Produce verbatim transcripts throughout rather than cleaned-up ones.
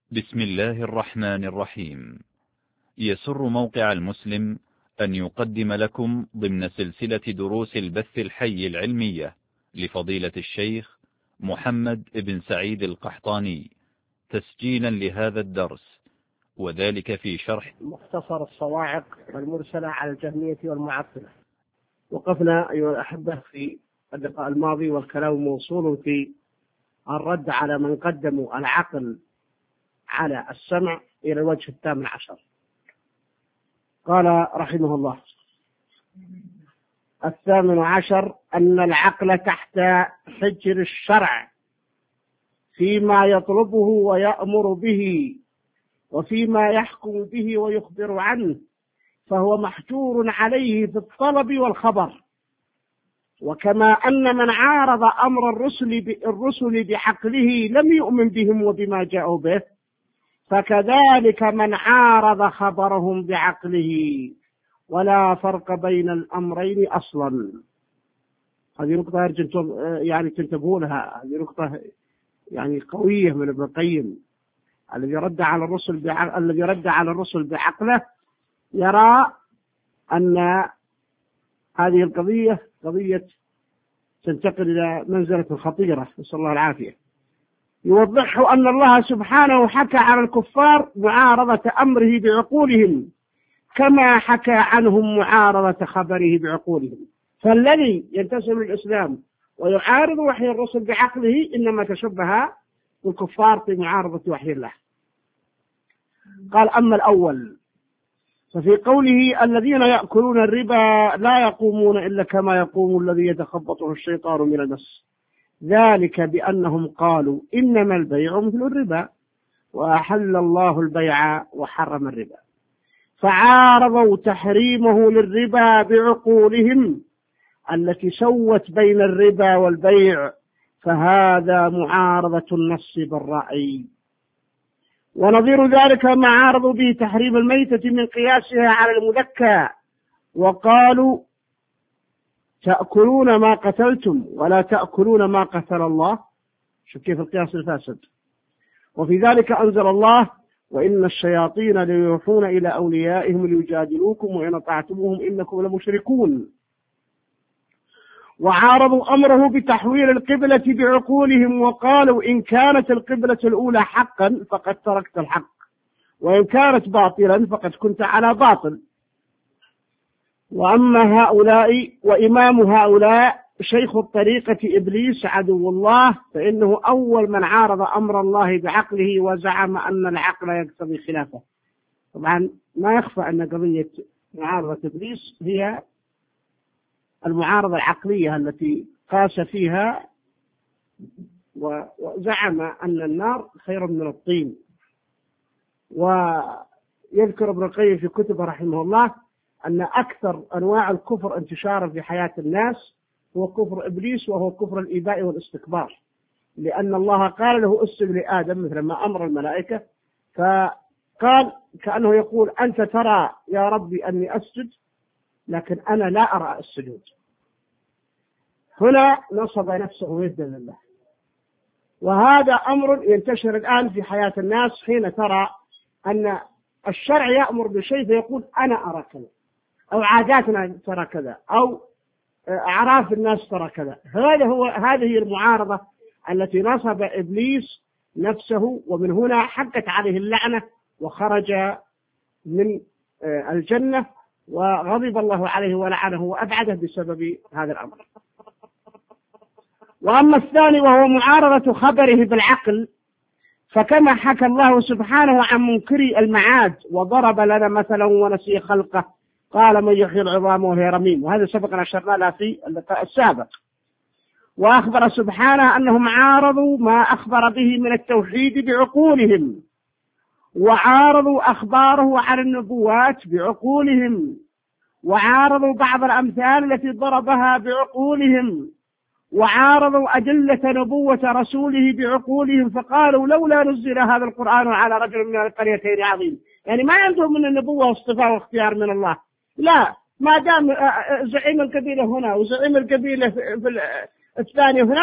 بسم الله الرحمن الرحيم. يسر موقع المسلم أن يقدم لكم ضمن سلسلة دروس البث الحي العلمية لفضيلة الشيخ محمد بن سعيد القحطاني تسجيلا لهذا الدرس، وذلك في شرح مختصر الصواعق المرسلة على الجهمية والمعطلة. وقفنا أيها الأحبة في اللقاء الماضي والكلام موصول في الرد على من قدموا العقل على السمع إلى الوجه الثامن عشر. قال رحمه الله: الثامن عشر أن العقل تحت حجر الشرع فيما يطلبه ويأمر به وفيما يحكم به ويخبر عنه، فهو محجور عليه في الطلب والخبر. وكما أن من عارض أمر الرسل الرسل بعقله لم يؤمن بهم وبما جاءوا به، فكذلك من عارض خبرهم بعقله، ولا فرق بين الأمرين أصلا. هذه نقطة أرجو يعني تنتبهوا لها، هذه نقطة يعني قوية من ابن القيم. الذي رد على الرسل بعقل الذي رد على الرسل بعقله يرى أن هذه القضية قضية تنتقل إلى منزلة خطيرة، نسأل الله العافية. يوضح أن الله سبحانه حكى على الكفار معارضة أمره بعقولهم كما حكى عنهم معارضة خبره بعقولهم. فالذي ينتسب للإسلام ويعارض وحي الرسل بعقله إنما تشبه بالكفار في معارضة وحي الله. قال: أما الأول ففي قوله الذين يأكلون الربا لا يقومون إلا كما يقوم الذي يتخبطه الشيطان من المس، ذلك بأنهم قالوا إنما البيع مثل الربا وأحل الله البيع وحرم الربا، فعارضوا تحريمه للربا بعقولهم التي سوت بين الربا والبيع، فهذا معارضة النص بالرأي. ونظير ذلك ما عارضوا به تحريم الميتة من قياسها على المذكى، وقالوا تأكلون ما قتلتم ولا تأكلون ما قتل الله. شوف كيف القياس الفاسد. وفي ذلك أنزل الله: وإن الشياطين ليوحون إلى أوليائهم ليجادلوكم وإن أطعتموهم إنكم لمشركون. وعارضوا أمره بتحويل القبلة بعقولهم، وقالوا إن كانت القبلة الأولى حقا فقد تركت الحق، وإن كانت باطلا فقد كنت على باطل. وأما هؤلاء وإمام هؤلاء شيخ الطريقة إبليس عدو الله، فإنه أول من عارض أمر الله بعقله وزعم أن العقل يقتضي خلافه. طبعا ما يخفى أن قضية معارضة إبليس هي المعارضة العقلية التي قاس فيها وزعم أن النار خير من الطين. ويذكر ابن القيم في كتبه رحمه الله أن أكثر أنواع الكفر انتشارا في حياة الناس هو كفر إبليس، وهو كفر الإباء والاستكبار، لأن الله قال له اسجد لآدم مثل ما أمر الملائكة، فقال كأنه يقول أنت ترى يا ربي أني أسجد لكن أنا لا أرى السجود. هنا نصب نفسه يدا لله. وهذا أمر ينتشر الآن في حياة الناس، حين ترى أن الشرع يأمر بشيء فيقول أنا أرى كذا، أو عاداتنا ترى كذا، أو أعراف الناس ترى كذا. هذا هو هذه المعارضة التي نصب إبليس نفسه، ومن هنا حقت عليه اللعنة وخرج من الجنة، وغضب الله عليه ولعنه وأبعده بسبب هذا الأمر. وأما الثاني وهو معارضة خبره بالعقل، فكما حكى الله سبحانه عن منكري المعاد وضرب لنا مثلا ونسي خلقه قال من يحيي العظام وهي رميم، وهذا سبق أن أشرنا له في اللقاء السابق. وأخبر سبحانه أنهم عارضوا ما أخبر به من التوحيد بعقولهم، وعارضوا أخباره عن النبوات بعقولهم، وعارضوا بعض الأمثال التي ضربها بعقولهم، وعارضوا أدلة نبوة رسوله بعقولهم، فقالوا لولا نزل هذا القرآن على رجل من القريتين عظيم. يعني ما عندهم من النبوة واصطفاء واختيار من الله، لا، ما دام زعيم القبيلة هنا وزعيم القبيلة في الثاني هناك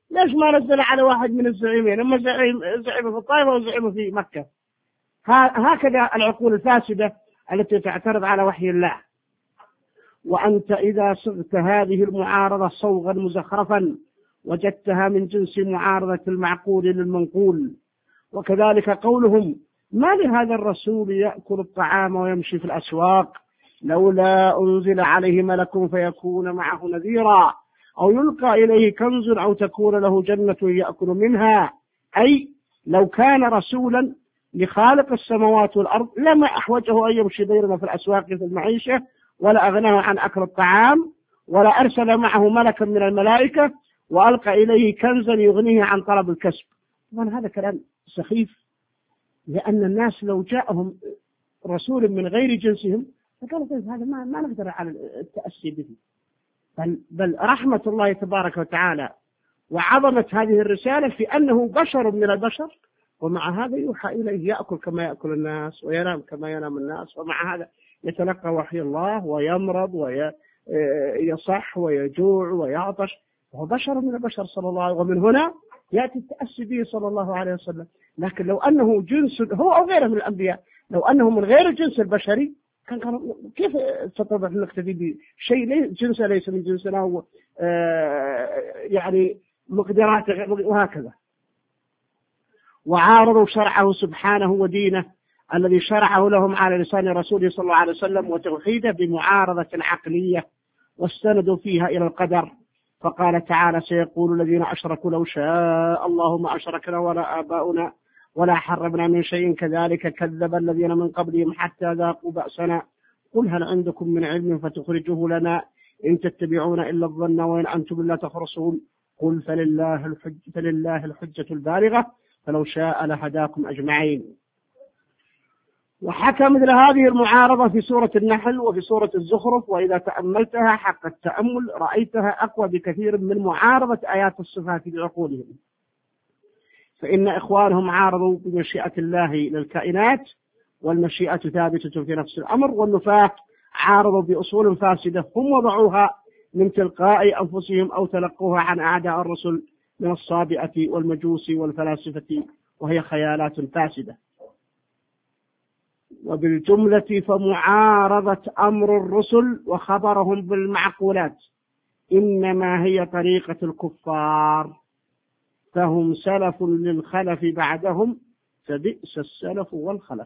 ليش ما نزل على واحد من الزعيمين، اما زعيم زعيم في الطائفة وزعيم في مكة؟ هكذا العقول الفاسدة التي تعترض على وحي الله. وأنت إذا صغت هذه المعارضة صوغا مزخرفا وجدتها من جنس معارضة المعقول للمنقول. وكذلك قولهم: ما لهذا الرسول يأكل الطعام ويمشي في الأسواق، لولا أنزل عليه ملك فيكون معه نذيرا، أو يلقى إليه كنز أو تكون له جنة يأكل منها. أي لو كان رسولا لخالق السماوات والأرض لما أحوجه أن يمشي بيننا في الأسواق في المعيشة، ولا أغناه عن أكل الطعام، ولا أرسل معه ملكا من الملائكة وألقى إليه كنزا يغنيه عن طلب الكسب. طبعا هذا كلام سخيف، لأن الناس لو جاءهم رسول من غير جنسهم فقالوا هذا ما, ما نقدر على التأسي به. بل, بل رحمة الله تبارك وتعالى وعظمة هذه الرسالة في أنه بشر من البشر، ومع هذا يوحى إليه يأكل كما يأكل الناس وينام كما ينام الناس، ومع هذا يتلقى وحي الله ويمرض ويصح ويجوع ويعطش، وهو بشر من البشر صلى الله عليه وسلم. ومن هنا يأتي التأسي به صلى الله عليه وسلم. لكن لو أنه جنس هو أو غيره من الأنبياء، لو أنه من غير الجنس البشري كان كان كيف تستطيع أن نقتدي بشيء جنسه ليس من جنسنا، يعني مقدراته وهكذا. وعارضوا شرعه سبحانه ودينه الذي شرعه لهم على لسان رسوله صلى الله عليه وسلم وتوحيده بمعارضة عقلية، واستندوا فيها إلى القدر. فقال تعالى: سيقول الذين أشركوا لو شاء الله ما أشركنا ولا آباؤنا ولا حرمنا من شيء كذلك كذب الذين من قبلهم حتى ذاقوا بأسنا قل هل عندكم من علم فتخرجوه لنا إن تتبعون إلا الظن وإن أنتم لا تخرصون قل فلله الحج فلله الحجة البالغة فلو شاء لهداكم أجمعين. وحكى مثل هذه المعارضة في سورة النحل وفي سورة الزخرف، وإذا تأملتها حق التأمل رأيتها أقوى بكثير من معارضة آيات الصفات بعقولهم. فإن إخوانهم عارضوا بمشيئة الله للكائنات، والمشيئة ثابتة في نفس الأمر، والنفاة عارضوا بأصول فاسدة هم وضعوها من تلقاء أنفسهم أو تلقوها عن أعداء الرسل من الصابئة والمجوس والفلاسفة، وهي خيالات فاسدة. وبالجملة فمعارضة أمر الرسل وخبرهم بالمعقولات إنما هي طريقة الكفار، فهم سلف للخلف بعدهم فبئس السلف والخلف.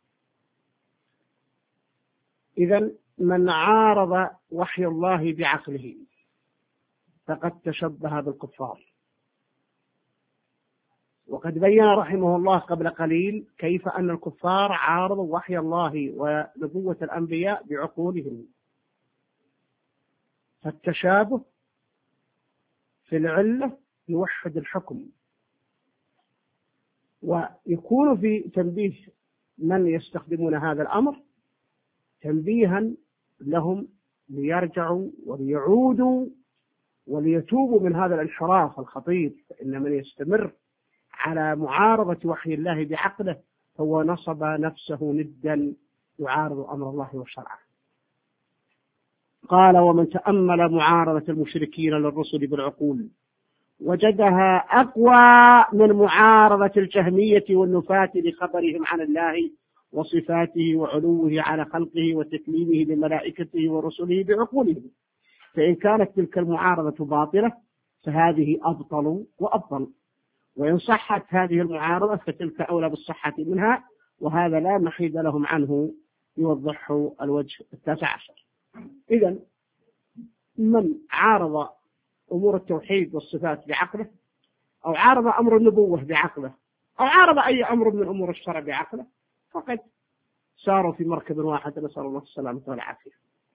إذن من عارض وحي الله بعقله فقد تشبه بالكفار. وقد بين رحمه الله قبل قليل كيف أن الكفار عارضوا وحي الله ونبوة الأنبياء بعقولهم. فالتشابه في العلة يوحد الحكم، ويكون في تنبيه من يستخدمون هذا الأمر تنبيها لهم ليرجعوا وليعودوا وليتوبوا من هذا الانحراف الخطير. فإن من يستمر على معارضة وحي الله بعقله هو نصب نفسه ندا يعارض أمر الله وشرعه. قال: ومن تأمل معارضة المشركين للرسل بالعقول وجدها أقوى من معارضة الجهمية والنفاة لخبرهم عن الله وصفاته وعلوه على خلقه وتكليمه لملائكته ورسله بعقولهم. فإن كانت تلك المعارضة باطلة فهذه أبطل وأبطل، وإن صحت هذه المعارضة فتلك أولى بالصحة منها، وهذا لا محيد لهم عنه يوضحه الوجه التاسع عشر. إذن من عارض أمور التوحيد والصفات بعقله، أو عارض أمر النبوة بعقله، أو عارض أي أمر من أمور الشرع بعقله، فقد ساروا في مركب واحد، نسأل الله السلامة والعافية.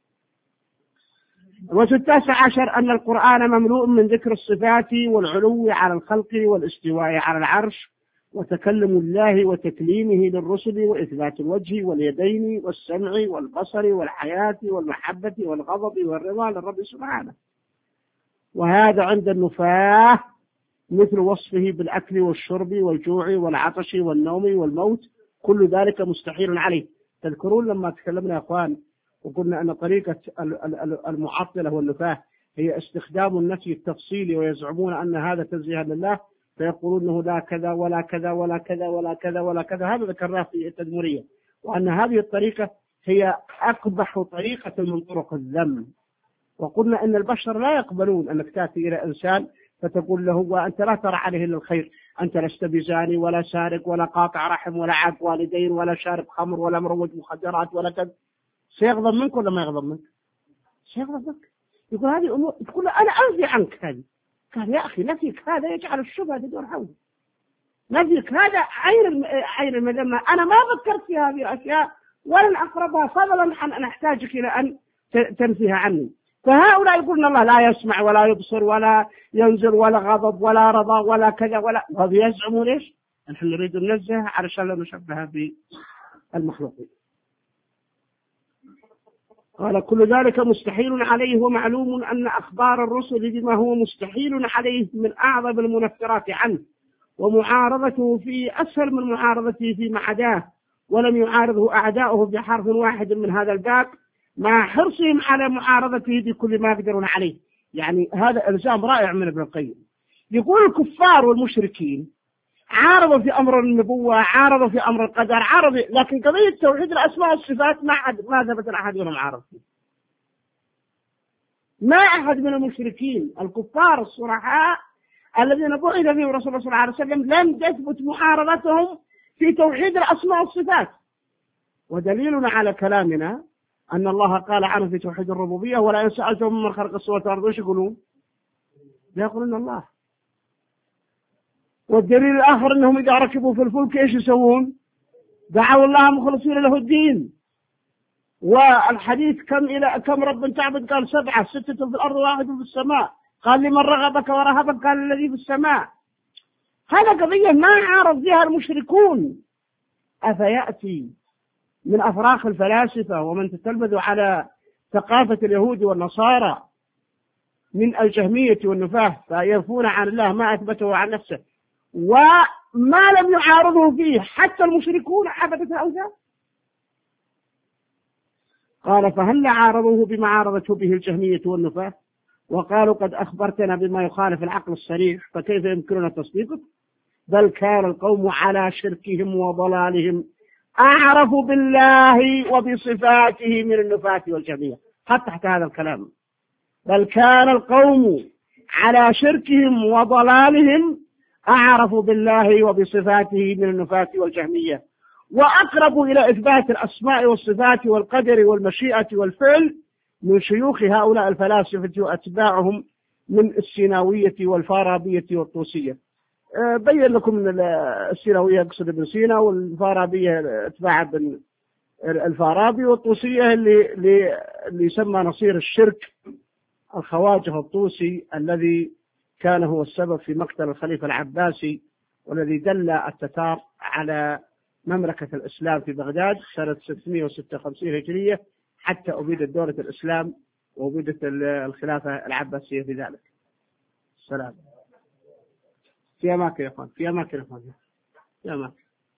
الوجه التاسع عشر أن القرآن مملوء من ذكر الصفات والعلو على الخلق والاستواء على العرش وتكلم الله وتكليمه للرسل وإثبات الوجه واليدين والسمع والبصر والحياة والمحبة والغضب والرضا للرب سبحانه. وهذا عند النفاة مثل وصفه بالأكل والشرب والجوع والعطش والنوم والموت، كل ذلك مستحيل عليه. تذكرون لما تكلمنا يا أخوان وقلنا أن طريقة المعطلة والنفاة هي استخدام النفي التفصيلي، ويزعمون أن هذا تنزيها لله، فيقولون أنه لا كذا ولا كذا ولا كذا ولا كذا ولا كذا. هذا ذكرناه في التدمرية، وأن هذه الطريقة هي أقبح طريقة من طرق الذم. وقلنا أن البشر لا يقبلون أنك تأتي إلى إنسان فتقول له وأنت لا ترى عليه إلا الخير، أنت لست بزاني ولا سارق ولا قاطع رحم ولا عاق والدين ولا شارب خمر ولا مروج مخدرات ولا كذا. سيغضب منك ولا ما يغضب منك؟ سيغضب منك. يقول هذه أمور، تقول له أنا أنفي عنك هذه. قال يا أخي نفيك هذا يجعل الشبهة تدور حولك، نفيك هذا عين عين المذمة. أنا ما فكرت في هذه الأشياء ولن أقربها فضلا عن أن أحتاجك إلى أن تنفيها عني. فهؤلاء يقولون الله لا يسمع ولا يبصر ولا ينزل ولا غضب ولا رضا ولا كذا ولا، وهذا يزعمون ليش؟ نحن نريد ننزه علشان لا نشبه بالمخلوقين. قال كل ذلك مستحيل عليه، ومعلوم أن أخبار الرسل بما هو مستحيل عليه من أعظم المنفرات عنه، ومعارضته فيه أسهل من معارضته فيما عداه، ولم يعارضه أعداؤه بحرف واحد من هذا الباب مع حرصهم على معارضته بكل ما يقدرون عليه. يعني هذا إلزام رائع من ابن القيم. يقول الكفار والمشركين عارضوا في أمر النبوة، عارضوا في أمر القدر، عارضوا، لكن قضية توحيد الأسماء والصفات ما حد ما ثبت أحد منهم عارض فيه. ما أحد من المشركين الكفار الصرحاء الذين بعث فيهم رسول الله صلى الله عليه وسلم لم تثبت معارضتهم في توحيد الأسماء والصفات. ودليلنا على كلامنا أن الله قال عنه في توحيد الربوبية ولا إن سألتهم من خلق السماوات والأرض وش يقولون؟ لا يقولون الله. والدليل الآخر أنهم إذا ركبوا في الفلك إيش يسوون؟ دعوا الله مخلصين له الدين. والحديث كم إلى كم رب تعبد؟ قال سبعة، ستة في الأرض واحد في السماء. قال لمن رغبك ورهبك؟ قال الذي في السماء. هذا قضية ما عارض فيها المشركون. أفيأتي من أفراخ الفلاسفة ومن تتلمذ على ثقافة اليهود والنصارى من الجهمية والنفاة فينفون عن الله ما أثبته عن نفسه وما لم يعارضه فيه حتى المشركون عبدة أوثان. قال فهل عارضوه بما عارضته به الجهمية والنفاة وقالوا قد أخبرتنا بما يخالف العقل الصريح فكيف يمكننا تصديقه؟ بل كان القوم على شركهم وضلالهم أعرف بالله وبصفاته من النفاة والجهمية. قد تحت هذا الكلام بل كان القوم على شركهم وضلالهم أعرف بالله وبصفاته من النفاة والجهمية وأقرب إلى إثبات الأسماء والصفات والقدر والمشيئة والفعل من شيوخ هؤلاء الفلاسفة وأتباعهم من السيناوية والفارابية والطوسية. بين لكم من السيناوية يقصد ابن سينا، والفارابية اتباع ابن الفارابي، والطوسية اللي اللي يسمى نصير الشرك الخواجه الطوسي الذي كان هو السبب في مقتل الخليفة العباسي والذي دل التتار على مملكة الإسلام في بغداد سنة ستمائة وستة وخمسين هجرية حتى أبيدت دولة الإسلام وأبيدت الخلافة العباسية في ذلك. السلام. في أماكن يا أخوان، في أماكن يا أخوان، في أماكن.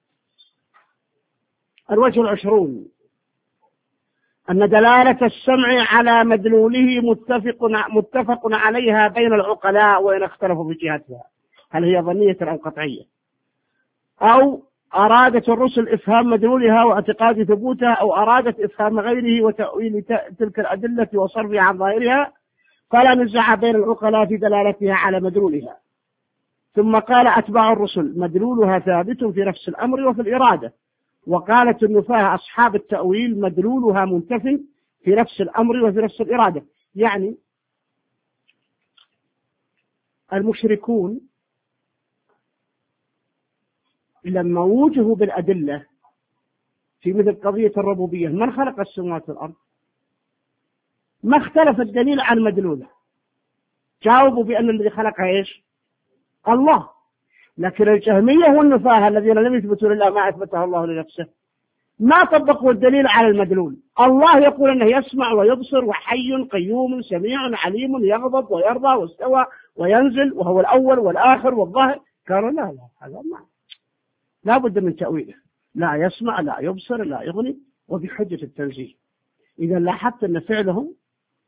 الوجه العشرون أن دلالة السمع على مدلوله متفق متفق عليها بين العقلاء وإن اختلفوا في جهتها، هل هي ظنية أو قطعية، أو أرادت الرسل إفهام مدلولها واعتقاد ثبوتها، أو أرادت إفهام غيره وتأويل تلك الأدلة وصرفها عن ظاهرها، فلا نزاع بين العقلاء في دلالتها على مدلولها. ثم قال أتباع الرسل مدلولها ثابت في نفس الأمر وفي الإرادة، وقالت النفاة أصحاب التأويل مدلولها منتف في نفس الأمر وفي نفس الإرادة. يعني المشركون لما وجهوا بالأدلة في مثل قضية الربوبية من خلق السماوات والأرض ما اختلف الدليل عن مدلوله، جاوبوا بأن الذي خلقها إيش؟ الله. لكن الجهمية والنفاة الذين لم يثبتوا لله ما أثبته الله لنفسه ما طبقوا الدليل على المدلول. الله يقول أنه يسمع ويبصر وحي قيوم سميع عليم يغضب ويرضى واستوى وينزل وهو الأول والآخر والظاهر. قالوا لا لا هذا ما لا بد من تأويله، لا يسمع لا يبصر لا يغني وبحجة التنزيه. إذا لاحظت أن فعلهم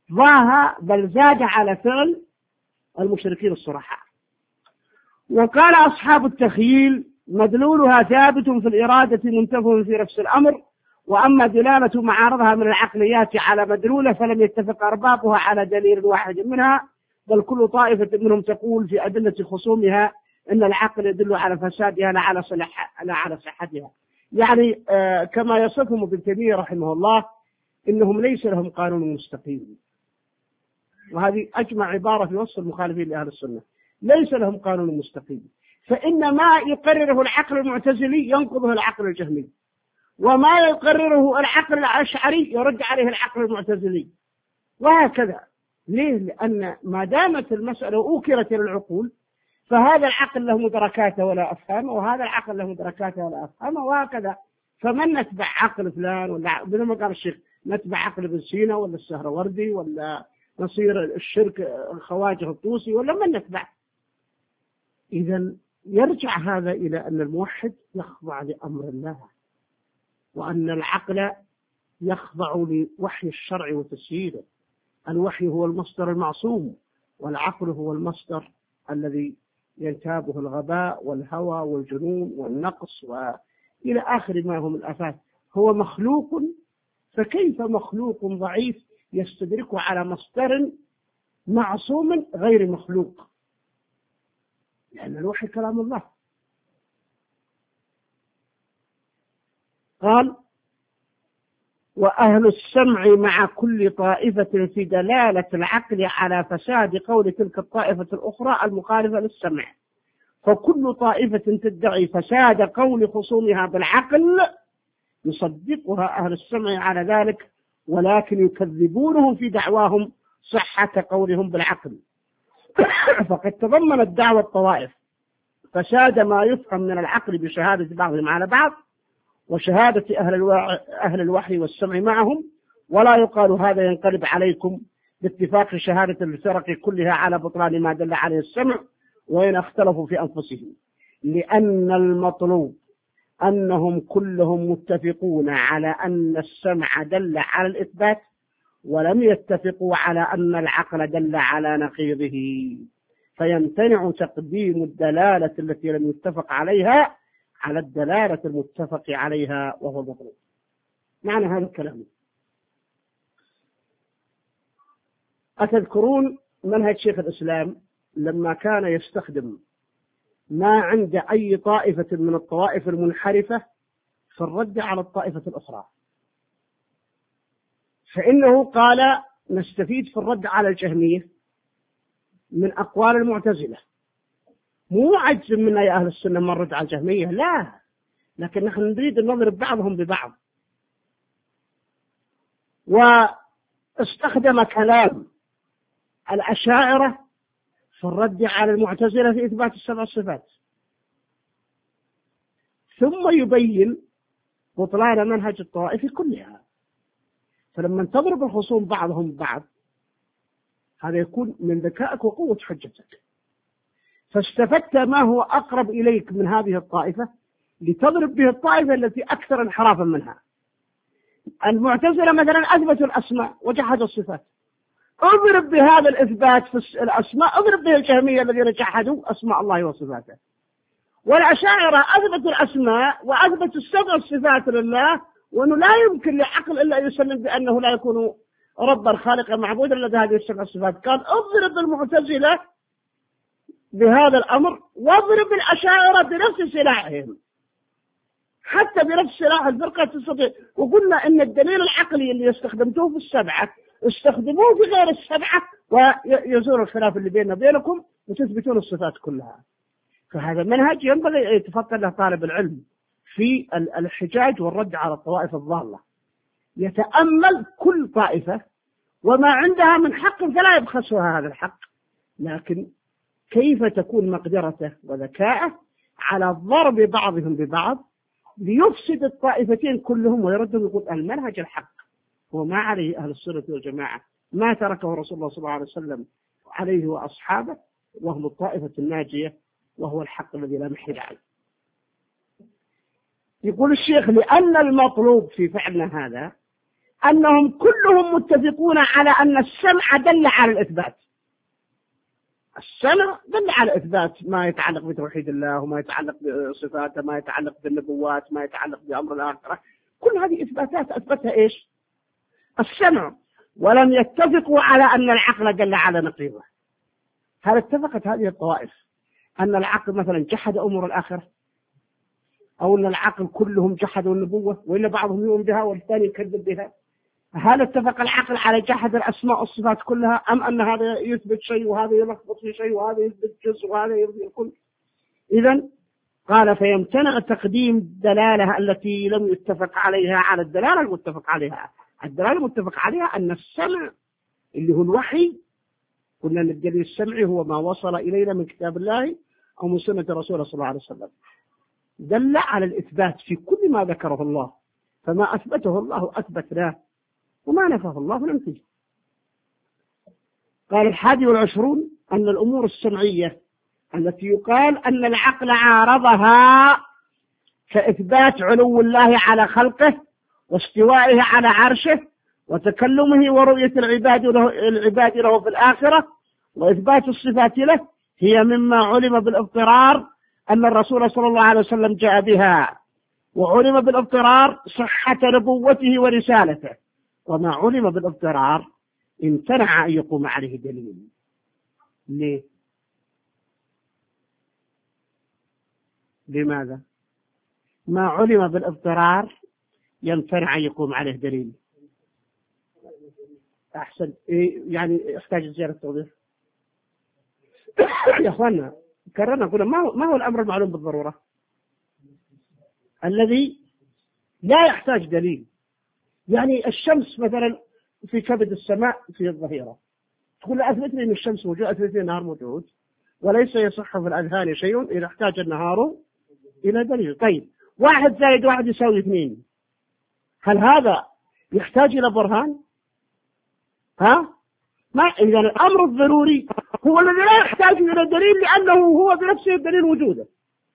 ضاها بل زاد على فعل المشركين الصرحاء. وقال أصحاب التخييل مدلولها ثابت في الإرادة منتفع في نفس الأمر، وأما دلالة معارضها من العقليات على مدلولة فلم يتفق أربابها على دليل واحد منها، بل كل طائفة منهم تقول في أدلة خصومها أن العقل يدل على فسادها لا على صحة لا على صحتها. يعني آه كما يصفهم ابن تيمية رحمه الله إنهم ليس لهم قانون مستقيم، وهذه أجمع عبارة في وصف المخالفين لأهل السنة، ليس لهم قانون مستقيم، فإن ما يقرره العقل المعتزلي ينقضه العقل الجهمي، وما يقرره العقل الأشعري يرد عليه العقل المعتزلي، وهكذا. ليه؟ لأن ما دامت المسألة أوكلت إلى العقول فهذا العقل له مدركاته ولا أفهمه، وهذا العقل له مدركاته ولا أفهمه، وهكذا. فمن نتبع عقل فلان ولا مثل ما قال الشيخ نتبع عقل ابن سينا ولا السهروردي ولا نصير الشرك الخواجه الطوسي ولا من نتبع؟ إذا يرجع هذا إلى أن الموحد يخضع لأمر الله، وأن العقل يخضع لوحي الشرع وتسييره. الوحي هو المصدر المعصوم، والعقل هو المصدر الذي ينتابه الغباء والهوى والجنون والنقص وإلى آخر ما هم الآفات. هو مخلوق، فكيف مخلوق ضعيف يستدركه على مصدر معصوم غير مخلوق؟ لأن الوحي كلام الله. قال: وأهل السمع مع كل طائفة في دلالة العقل على فساد قول تلك الطائفة الأخرى المخالفة للسمع، فكل طائفة تدعي فساد قول خصومها بالعقل يصدقها أهل السمع على ذلك، ولكن يكذبونهم في دعواهم صحة قولهم بالعقل. فقد تضمنت دعوى الطوائف فساد ما يفهم من العقل بشهادة بعضهم على بعض، وشهادة أهل, الوع... أهل الوحي والسمع معهم، ولا يقال هذا ينقلب عليكم باتفاق شهادة الفرق كلها على بطلان ما دل عليه السمع وإن اختلفوا في أنفسهم، لأن المطلوب أنهم كلهم متفقون على أن السمع دل على الإثبات، ولم يتفقوا على أن العقل دل على نقيضه، فيمتنع تقديم الدلالة التي لم يتفق عليها على الدلالة المتفق عليها وهو المطلوب. معنى هذا الكلام، أتذكرون منهج شيخ الإسلام لما كان يستخدم ما عند أي طائفة من الطوائف المنحرفة في الرد على الطائفة الأخرى؟ فإنه قال نستفيد في الرد على الجهمية من أقوال المعتزلة، مو عجز منا يا أهل السنة ما نرد على الجهمية، لا، لكن نحن نريد أن نضرب بعضهم ببعض. واستخدم كلام الأشاعرة في الرد على المعتزلة في إثبات السبع الصفات، ثم يبين بطلان منهج الطوائف كلها. فلما تضرب الخصوم بعضهم ببعض هذا يكون من ذكائك وقوة حجتك، فاستفدت ما هو أقرب إليك من هذه الطائفة لتضرب به الطائفة التي أكثر انحرافا منها. المعتزلة مثلا أثبتوا الأسماء وجحدوا الصفات، اضرب بهذا الإثبات في الأسماء، اضرب به الجهمية الذين جحدوا أسماء الله وصفاته. والأشاعرة أثبتوا الأسماء وأثبتوا السبع الصفات لله، وأنه لا يمكن لعقل إلا أن يسلم بأنه لا يكون ربا خالقا معبودا لدى هذه السبع الصفات. قال اضرب المعتزلة بهذا الأمر واضرب الأشاعرة بنفس سلاحهم، حتى بنفس سلاح الفرقة تستطيع. وقلنا إن الدليل العقلي اللي استخدمتوه في السبعة استخدموه في غير السبعة ويزور الخلاف اللي بيننا وبينكم وتثبتون الصفات كلها. فهذا منهج ينبغي أن يتفقد له طالب العلم في الحجاج والرد على الطوائف الضالة، يتأمل كل طائفة وما عندها من حق فلا يبخسها هذا الحق، لكن كيف تكون مقدرته وذكاءه على ضرب بعضهم ببعض ليفسد الطائفتين كلهم ويردهم يقول المنهج الحق هو ما عليه أهل السنة والجماعة، ما تركه رسول الله صلى الله عليه وسلم عليه وأصحابه، وهم الطائفة الناجية وهو الحق الذي لا محيد عليه. يقول الشيخ لأن المطلوب في فعلنا هذا أنهم كلهم متفقون على أن السمع دل على الإثبات. السمع دل على إثبات ما يتعلق بتوحيد الله وما يتعلق بصفاته، ما يتعلق بالنبوات، ما يتعلق بأمر الآخرة، كل هذه إثباتات أثبتها إيش؟ السمع. ولم يتفقوا على أن العقل دل على نقيضه. هل اتفقت هذه الطوائف أن العقل مثلا جحد أمور الآخرة، أو أن العقل كلهم جحدوا النبوة، وإلا بعضهم يؤمن بها والثاني يكذب بها؟ هل اتفق العقل على جحد الأسماء والصفات كلها، أم أن هذا يثبت شيء وهذا يلخبط في شيء وهذا يثبت جزء وهذا يثبت الكل؟ إذن قال فيمتنع تقديم الدلالة التي لم يتفق عليها على الدلالة المتفق عليها. الدلالة المتفق عليها أن السمع اللي هو الوحي، قلنا أن الدليل السمعي هو ما وصل إلينا من كتاب الله أو من سنة رسوله صلى الله عليه وسلم، دل على الإثبات في كل ما ذكره الله، فما أثبته الله أثبتناه وما نفاه الله ننفيه. قال الحادي والعشرون أن الأمور السمعية التي يقال أن العقل عارضها كإثبات علو الله على خلقه واستوائه على عرشه وتكلمه ورؤية العباد له, العباد له في الآخرة وإثبات الصفات له، هي مما علم بالاضطرار أن الرسول صلى الله عليه وسلم جاء بها، وعلم بالاضطرار صحة نبوته ورسالته، وما علم بالاضطرار امتنع أن يقوم عليه دليل. ليه؟ لماذا؟ ما علم بالاضطرار يمتنع أن يقوم عليه دليل. أحسن، يعني يحتاج زيادة توضيح. يا أخوانا كررنا قلنا ما هو, ما هو الأمر المعلوم بالضرورة الذي لا يحتاج دليل؟ يعني الشمس مثلا في كبد السماء في الظهيرة، تقول أثبت لي أن الشمس موجود، أثبت لي النهار موجود، وليس يصح في الأذهان شيء إذا احتاج النهار إلى دليل. طيب واحد زائد واحد يساوي اثنين، هل هذا يحتاج إلى برهان؟ ها؟ ما إذا الأمر الضروري هو الذي لا يحتاج إلى دليل لأنه هو بنفسه الدليل وجوده.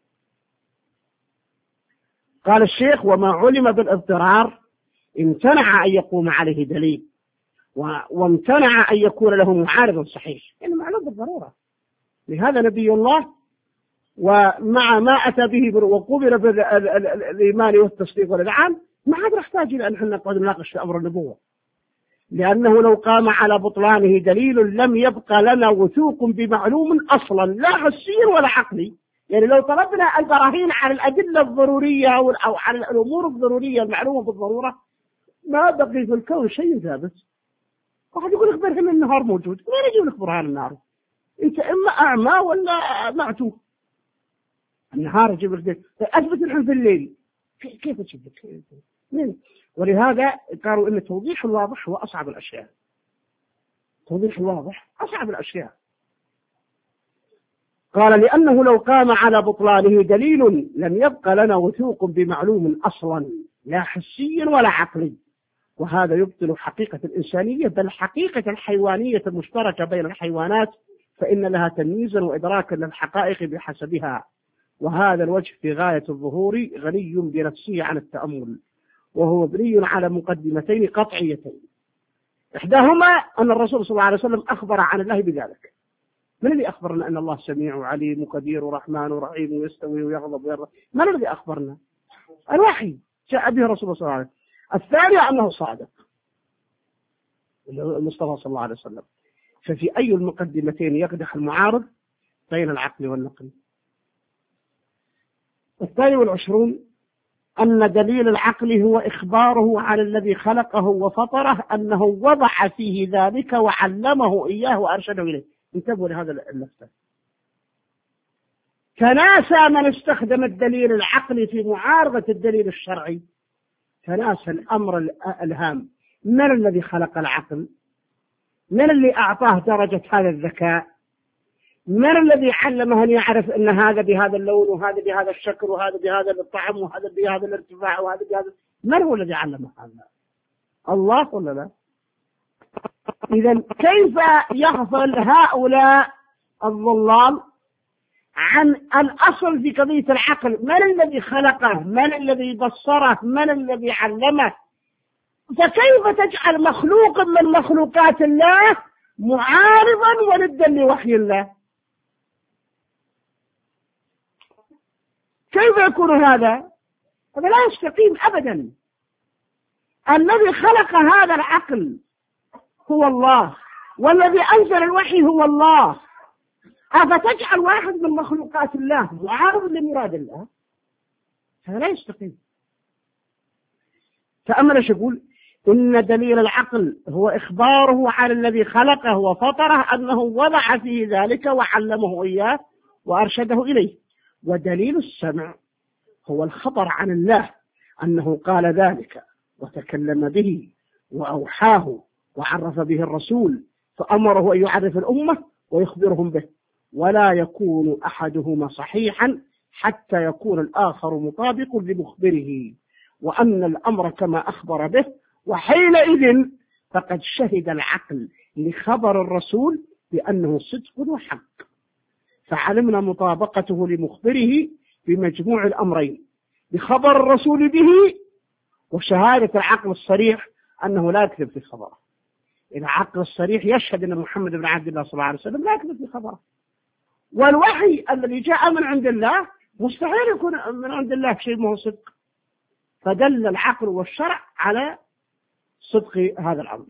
قال الشيخ وما علم بالاضطرار امتنع أن يقوم عليه دليل، وامتنع أن يكون له معارض صحيح، يعني معلوم بالضرورة. لهذا نبي الله ومع ما أتى به وقبل بالإيمان والتصديق والإذعان ما عاد نحتاج إلى أن احنا نقعد نناقش في أمر النبوة، لأنه لو قام على بطلانه دليل لم يبقى لنا وثوق بمعلوم أصلا لا حسي ولا عقلي. يعني لو طلبنا البراهين على الأدلة الضرورية أو على الأمور الضرورية المعلومة بالضرورة ما بقي في الكون شيء ثابت. واحد يقول لك برهن النهار موجود، مين يجيب لك برهان النهار؟ أنت إما أعمى ولا معتوه. النهار يجيب لك أثبت الحين في الليل، كيف تجيب لك؟ مين؟ ولهذا قالوا إن التوضيح الواضح هو أصعب الأشياء. توضيح الواضح أصعب الأشياء. قال لأنه لو قام على بطلانه دليل لم يبقى لنا وثوق بمعلوم أصلا لا حسي ولا عقلي، وهذا يبطل حقيقة الإنسانية بل حقيقة الحيوانية المشتركة بين الحيوانات، فإن لها تمييزا وإدراكا للحقائق بحسبها، وهذا الوجه في غاية الظهور غني بنفسه عن التأمل، وهو مبني على مقدمتين قطعيتين. إحداهما أن الرسول صلى الله عليه وسلم أخبر عن الله بذلك. من الذي أخبرنا أن الله سميع وعليم وقدير ورحمن ورحيم ويستوي ويغضب ويرضى؟ من الذي أخبرنا؟ الوحي جاء به الرسول صلى الله عليه وسلم. الثاني أنه صادق المصطفى صلى الله عليه وسلم. ففي أي المقدمتين يقدح المعارض بين العقل والنقل؟ الثاني والعشرون أن دليل العقل هو إخباره عن الذي خلقه وفطره أنه وضع فيه ذلك وعلمه إياه وأرشده إليه. انتبهوا لهذا اللفتة. تناسى من استخدم الدليل العقلي في معارضة الدليل الشرعي، تناسى الأمر الهام. من الذي خلق العقل؟ من اللي أعطاه درجة هذا الذكاء؟ من الذي علمه أن يعرف أن هذا بهذا اللون وهذا بهذا الشكل وهذا بهذا الطعم وهذا بهذا الارتفاع وهذا بهذا؟ من هو الذي علمه هذا؟ الله ولا لا؟ إذا كيف يغفل هؤلاء الضلال عن الأصل في قضية العقل؟ من الذي خلقه؟ من الذي بصره؟ من الذي علمه؟ فكيف تجعل مخلوق من مخلوقات الله معارضا وندا لوحي الله؟ كيف يكون هذا؟ هذا لا يستقيم أبدا. الذي خلق هذا العقل هو الله، والذي أنزل الوحي هو الله، أفتجعل واحد من مخلوقات الله معارض لمراد الله؟ هذا لا يستقيم. تأمل ايش يقول: إن دليل العقل هو إخباره عن الذي خلقه وفطره أنه وضع فيه ذلك وعلمه إياه وأرشده إليه، ودليل السمع هو الخبر عن الله أنه قال ذلك وتكلم به وأوحاه وعرف به الرسول فأمره أن يعرف الأمة ويخبرهم به، ولا يكون أحدهما صحيحا حتى يكون الآخر مطابق لمخبره، وأن الأمر كما أخبر به، وحينئذ فقد شهد العقل لخبر الرسول بأنه صدق وحق، فعلمنا مطابقته لمخبره بمجموع الأمرين، بخبر الرسول به وشهادة العقل الصريح أنه لا يكذب في خبره. إذا العقل الصريح يشهد أن محمد بن عبد الله صلى الله عليه وسلم لا يكذب في خبره، والوحي الذي جاء من عند الله مستحيل يكون من عند الله شيء ما هو صدق، فدل العقل والشرع على صدق هذا الأمر.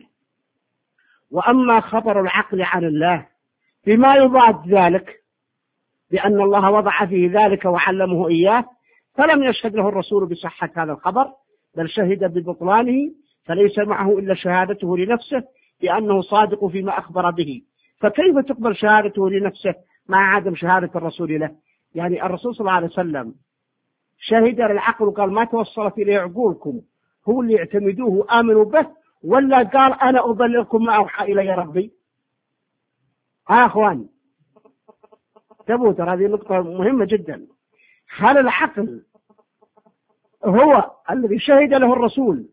وأما خبر العقل عن الله بما يضاد ذلك بأن الله وضع فيه ذلك وعلمه إياه، فلم يشهد له الرسول بصحة هذا الخبر، بل شهد ببطلانه، فليس معه إلا شهادته لنفسه بأنه صادق فيما أخبر به، فكيف تقبل شهادته لنفسه مع عدم شهادة الرسول له؟ يعني الرسول صلى الله عليه وسلم شهد للعقل وقال ما توصلت إليه عقولكم هو اللي اعتمدوه آمنوا به، ولا قال أنا أبلغكم ما أوحى إلي ربي؟ ها أخوان تبوا ترى هذه نقطة مهمة جدا. هل العقل هو الذي شهد له الرسول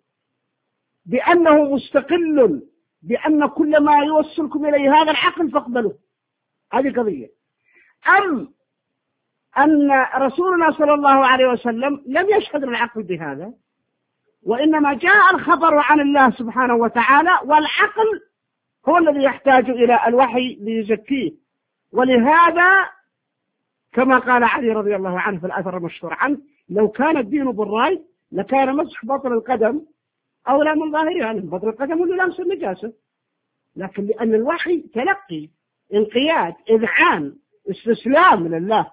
بأنه مستقل بأن كل ما يوصلكم إليه هذا العقل فاقبلوا؟ هذه قضية. أم أن رسولنا صلى الله عليه وسلم لم يشهد للعقل بهذا، وإنما جاء الخبر عن الله سبحانه وتعالى، والعقل هو الذي يحتاج إلى الوحي ليزكيه. ولهذا كما قال علي رضي الله عنه في الأثر المشهور عنه: لو كان الدين بالرأي لكان مسح بطن القدم أولى من ظاهرها، يعني بطن القدم اللي لامس النجاسة، لكن لأن الوحي تلقي، انقياد، إذعان، استسلام لله.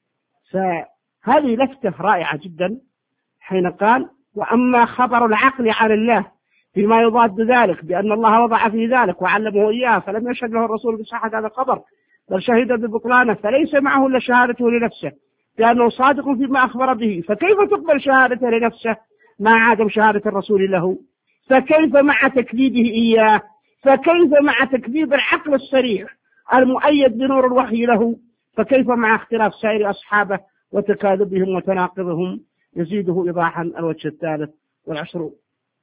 فهذه لفتة رائعة جدا حين قال: وأما خبر العقل عن الله فيما يضاد ذلك بأن الله وضع في ذلك وعلمه إياه، فلم يشهد له الرسول بصحة هذا الخبر بل شهد ببطلانه، فليس معه إلا شهادته لنفسه لأنه صادق فيما أخبر به، فكيف تقبل شهادته لنفسه مع عدم شهادة الرسول له؟ فكيف مع تكذيبه إياه؟ فكيف مع تكذيب العقل الصريح المؤيد بنور الوحي له؟ فكيف مع اختلاف سائر أصحابه وتكاذبهم وتناقضهم؟ يزيده إيضاحا الوجه الثالث والعشرون.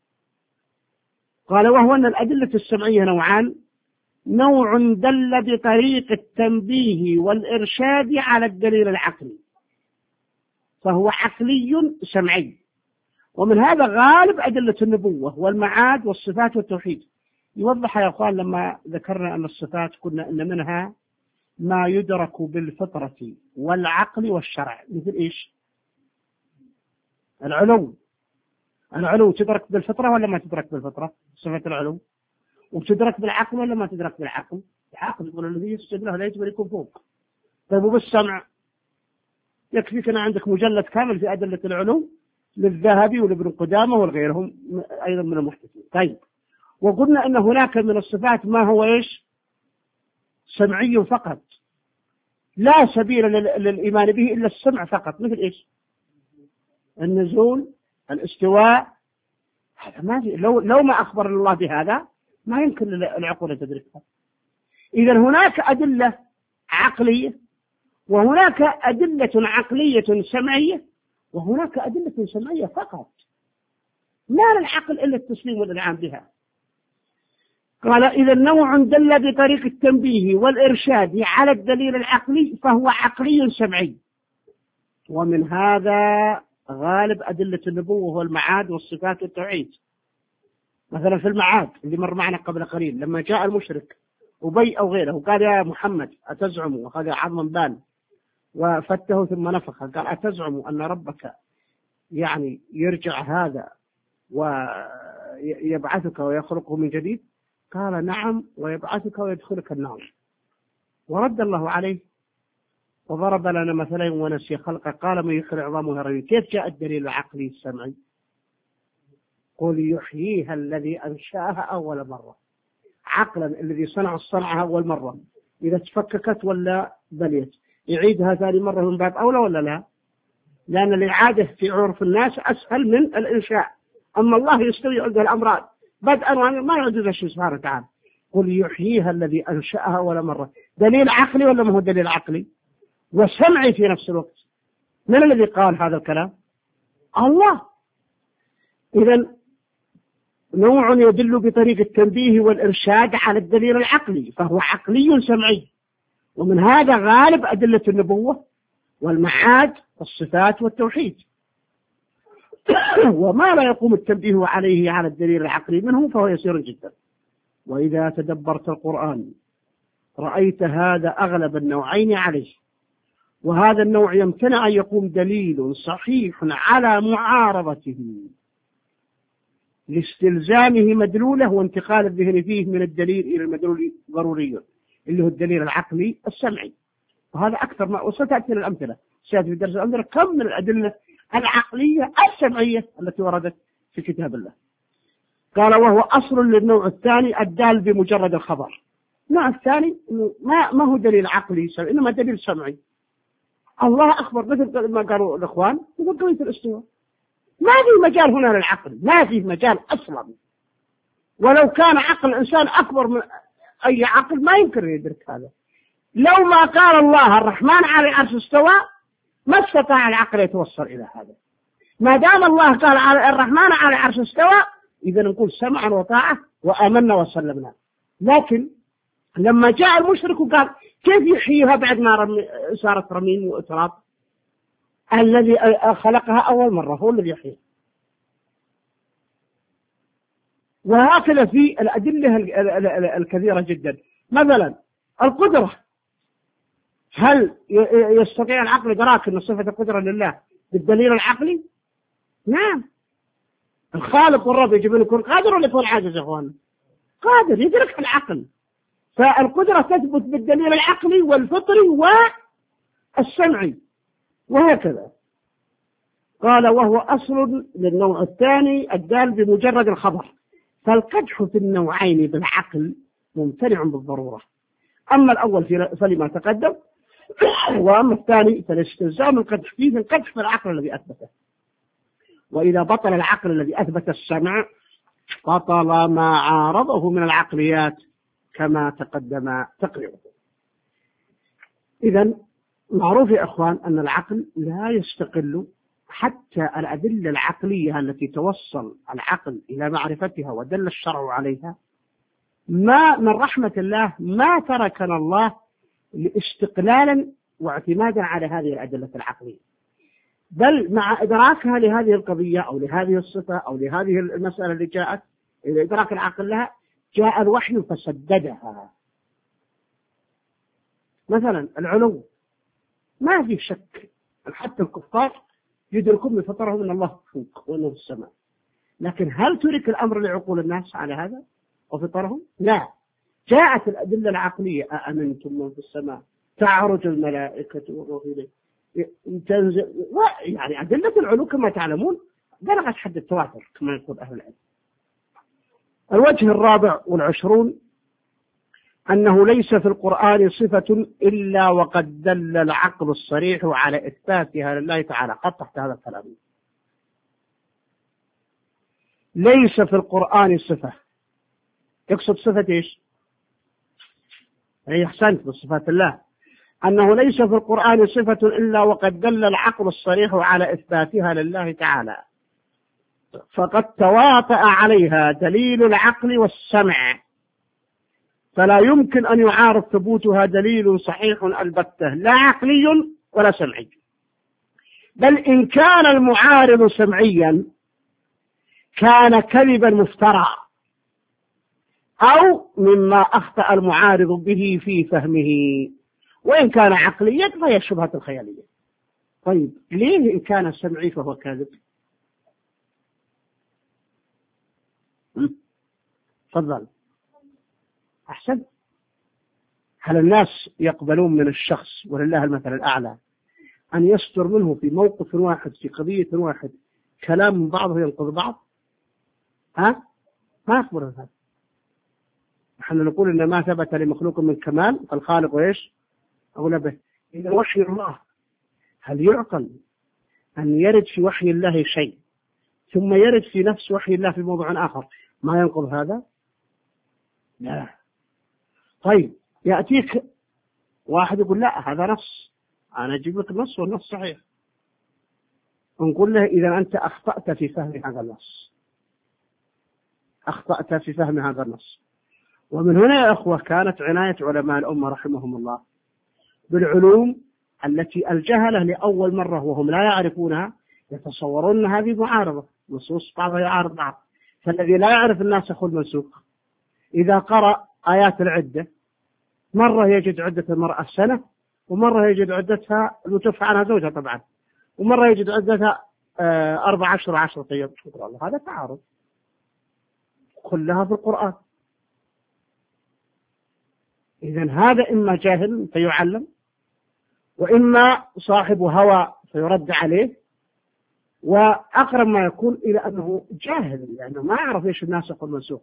قال: وهو أن الأدلة السمعية نوعان: نوع دل بطريق التنبيه والإرشاد على الدليل العقلي فهو عقلي سمعي، ومن هذا غالب أدلة النبوة والمعاد والصفات والتوحيد. يوضح يا أخوان لما ذكرنا أن الصفات قلنا أن منها ما يدرك بالفطرة والعقل والشرع، مثل إيش؟ العلو. العلو تدرك بالفطرة ولا ما تدرك بالفطرة؟ صفة العلو. وتدرك بالعقل ولا ما تدرك بالعقل؟ العقل يقول الذي يسجد له لا يجب أن يكون فوق. طيب وبالسمع يكفيك أن عندك مجلد كامل في أدلة العلو للذهبي ولابن قدامة والغيرهم أيضا من المحدثين. طيب وقلنا أن هناك من الصفات ما هو إيش؟ سمعي فقط، لا سبيل للإيمان به إلا السمع فقط، مثل إيش؟ النزول، الاستواء، هذا ما في. لو لو ما أخبر الله بهذا ما يمكن العقول أن تدركها. إذا هناك أدلة عقلية وهناك أدلة عقلية سمعية وهناك أدلة سمعية فقط، ما للعقل إلا التسليم والإنعام بها. قال: إذا نوع دل بطريق التنبيه والإرشاد على الدليل العقلي فهو عقلي سمعي، ومن هذا غالب أدلة النبوة والمعاد والصفات والتوحيد. مثلا في المعاد اللي مر معنا قبل قليل، لما جاء المشرك أبي أو غيره قال يا محمد أتزعم، وهذا عظم بان وفته ثم نفخ، قال أتزعم أن ربك يعني يرجع هذا ويبعثك ويخلقه من جديد؟ قال نعم، ويبعثك ويدخلك النار. ورد الله عليه وضرب لنا مثلين ونسي خلقه، قال من يحيي العظام وهي رميم. كيف جاء الدليل العقلي السمعي؟ قل يحييها الذي أنشأها أول مرة. عقلا الذي صنع الصنعة أول مرة إذا تفككت ولا بليت يعيدها ثاني مرة من باب أولى ولا لا؟ لأن الإعادة في عرف الناس أسهل من الإنشاء، أما الله يستوي عنده الأمراض بدءا ما يعجز الشيء سبحانه وتعالى. قل يحييها الذي أنشأها أول مرة. دليل عقلي ولا ما هو دليل عقلي؟ وسمعي في نفس الوقت. من الذي قال هذا الكلام؟ الله. إذن نوع يدل بطريق التنبيه والإرشاد على الدليل العقلي، فهو عقلي سمعي، ومن هذا غالب أدلة النبوة والمعاد والصفات والتوحيد. وما لا يقوم التنبيه عليه على الدليل العقلي منه فهو يسير جدا. وإذا تدبرت القرآن رأيت هذا أغلب النوعين عليه، وهذا النوع يمتنع أن يقوم دليل صحيح على معارضته لاستلزامه مدلوله وانتقال الذهن فيه من الدليل إلى المدلول ضروري اللي هو الدليل العقلي السمعي. وهذا أكثر ما وستأتي الأمثلة، سيأتي في درس الأمثلة كم من الأدلة العقلية السمعية التي وردت في كتاب الله. قال وهو أصل للنوع الثاني الدال بمجرد الخبر. النوع الثاني ما ما هو دليل عقلي سمعي، إنما دليل سمعي. الله أخبر مثل ما قالوا الإخوان يقول قضية الاستواء، ما في مجال هنا للعقل، ما في مجال أصلا. ولو كان عقل الإنسان أكبر من أي عقل ما يمكن يدرك هذا. لو ما قال الله الرحمن على العرش استوى ما استطاع العقل يتوصل إلى هذا. ما دام الله قال على الرحمن على العرش استوى إذا نقول سمعا وطاعة وآمنا وسلمنا. لكن لما جاء المشرك وقال كيف يحييها بعد ما رمي صارت رميم وإتراب؟ الذي خلقها أول مرة هو الذي يحييها. وهكذا في الأدلة الكثيرة جدا. مثلا القدرة، هل يستطيع العقل إدراك أن صفة القدرة لله بالدليل العقلي؟ نعم. الخالق والرب يجب أن يكون قادر ولا يكون عاجز يا أخوان؟ قادر، يدرك العقل. فالقدرة تثبت بالدليل العقلي والفطري والسمعي وهكذا. قال وهو أصل للنوع الثاني الدال بمجرد الخبر، فالقدح في النوعين بالعقل ممتنع بالضرورة. أما الأول فلما تقدم، وأما الثاني فالاستلزام القدح فيه القدح في العقل الذي أثبته. وإذا بطل العقل الذي أثبت السمع بطل ما عارضه من العقليات كما تقدم تقريبا. إذن معروف يا أخوان أن العقل لا يستقل، حتى الأدلة العقلية التي توصل العقل إلى معرفتها ودل الشرع عليها ما من رحمة الله ما تركنا الله استقلالا واعتمادا على هذه الأدلة العقلية، بل مع إدراكها لهذه القضية أو لهذه الصفة أو لهذه المسألة اللي جاءت إلى إدراك العقل لها جاء الوحي فسددها. مثلا العلو ما في شك، حتى الكفار يدركون بفطرهم أن الله فوق وأنه في السماء، لكن هل ترك الأمر لعقول الناس على هذا وفطرهم؟ لا. جاءت الأدلة العقلية أأمنتم من في السماء تعرج الملائكة والروح إليه تنزل، يعني أدلة العلو كما تعلمون بلغت حد التواتر كما يقول أهل العلم. الوجه الرابع والعشرون أنه ليس في القرآن صفة إلا وقد دل العقل الصريح على إثباتها لله تعالى. قد تحت هذا الكلام ليس في القرآن صفة، يقصد صفة إيش؟ أي أحسنت بصفات الله. أنه ليس في القرآن صفة إلا وقد دل العقل الصريح على إثباتها لله تعالى، فقد تواطأ عليها دليل العقل والسمع، فلا يمكن أن يعارض ثبوتها دليل صحيح البتة لا عقلي ولا سمعي. بل إن كان المعارض سمعيا كان كذبا مفترى أو مما أخطأ المعارض به في فهمه، وإن كان عقليا فهي الشبهة الخيالية. طيب ليه إن كان سمعي فهو كاذب؟ تفضل. أحسن. هل الناس يقبلون من الشخص ولله المثل الأعلى أن يصدر منه في موقف واحد في قضية واحد كلام من بعضه ينقض بعض؟ ها؟ ما يقبل هذا. نحن نقول إن ما ثبت لمخلوق من كمال فالخالق وإيش أولى به. إذا وحي الله، هل يعقل أن يرد في وحي الله شيء ثم يرد في نفس وحي الله في موضوع آخر ما ينقض هذا؟ لا. طيب يأتيك واحد يقول لا هذا نص، أنا أجيب لك النص والنص صحيح، ونقول له إذا أنت أخطأت في فهم هذا النص، أخطأت في فهم هذا النص. ومن هنا يا أخوة كانت عناية علماء الأمة رحمهم الله بالعلوم التي الجهلة لأول مرة وهم لا يعرفونها يتصورون هذه معارضة، نصوص بعضها يعارض بعض. فالذي لا يعرف الناسخ والمنسوخ إذا قرأ آيات العدة مرة يجد عدة المرأة سنة، ومرة يجد عدتها المتوفى عنها زوجها طبعا، ومرة يجد عدتها أربع عشر عشرة أيام. الله هذا تعارض، كلها في القرآن. إذن هذا إما جاهل فيعلم، وإما صاحب هوى فيرد عليه، وأقرب ما يكون إلى أنه جاهل لأنه ما يعرف إيش الناسخ والمنسوخ.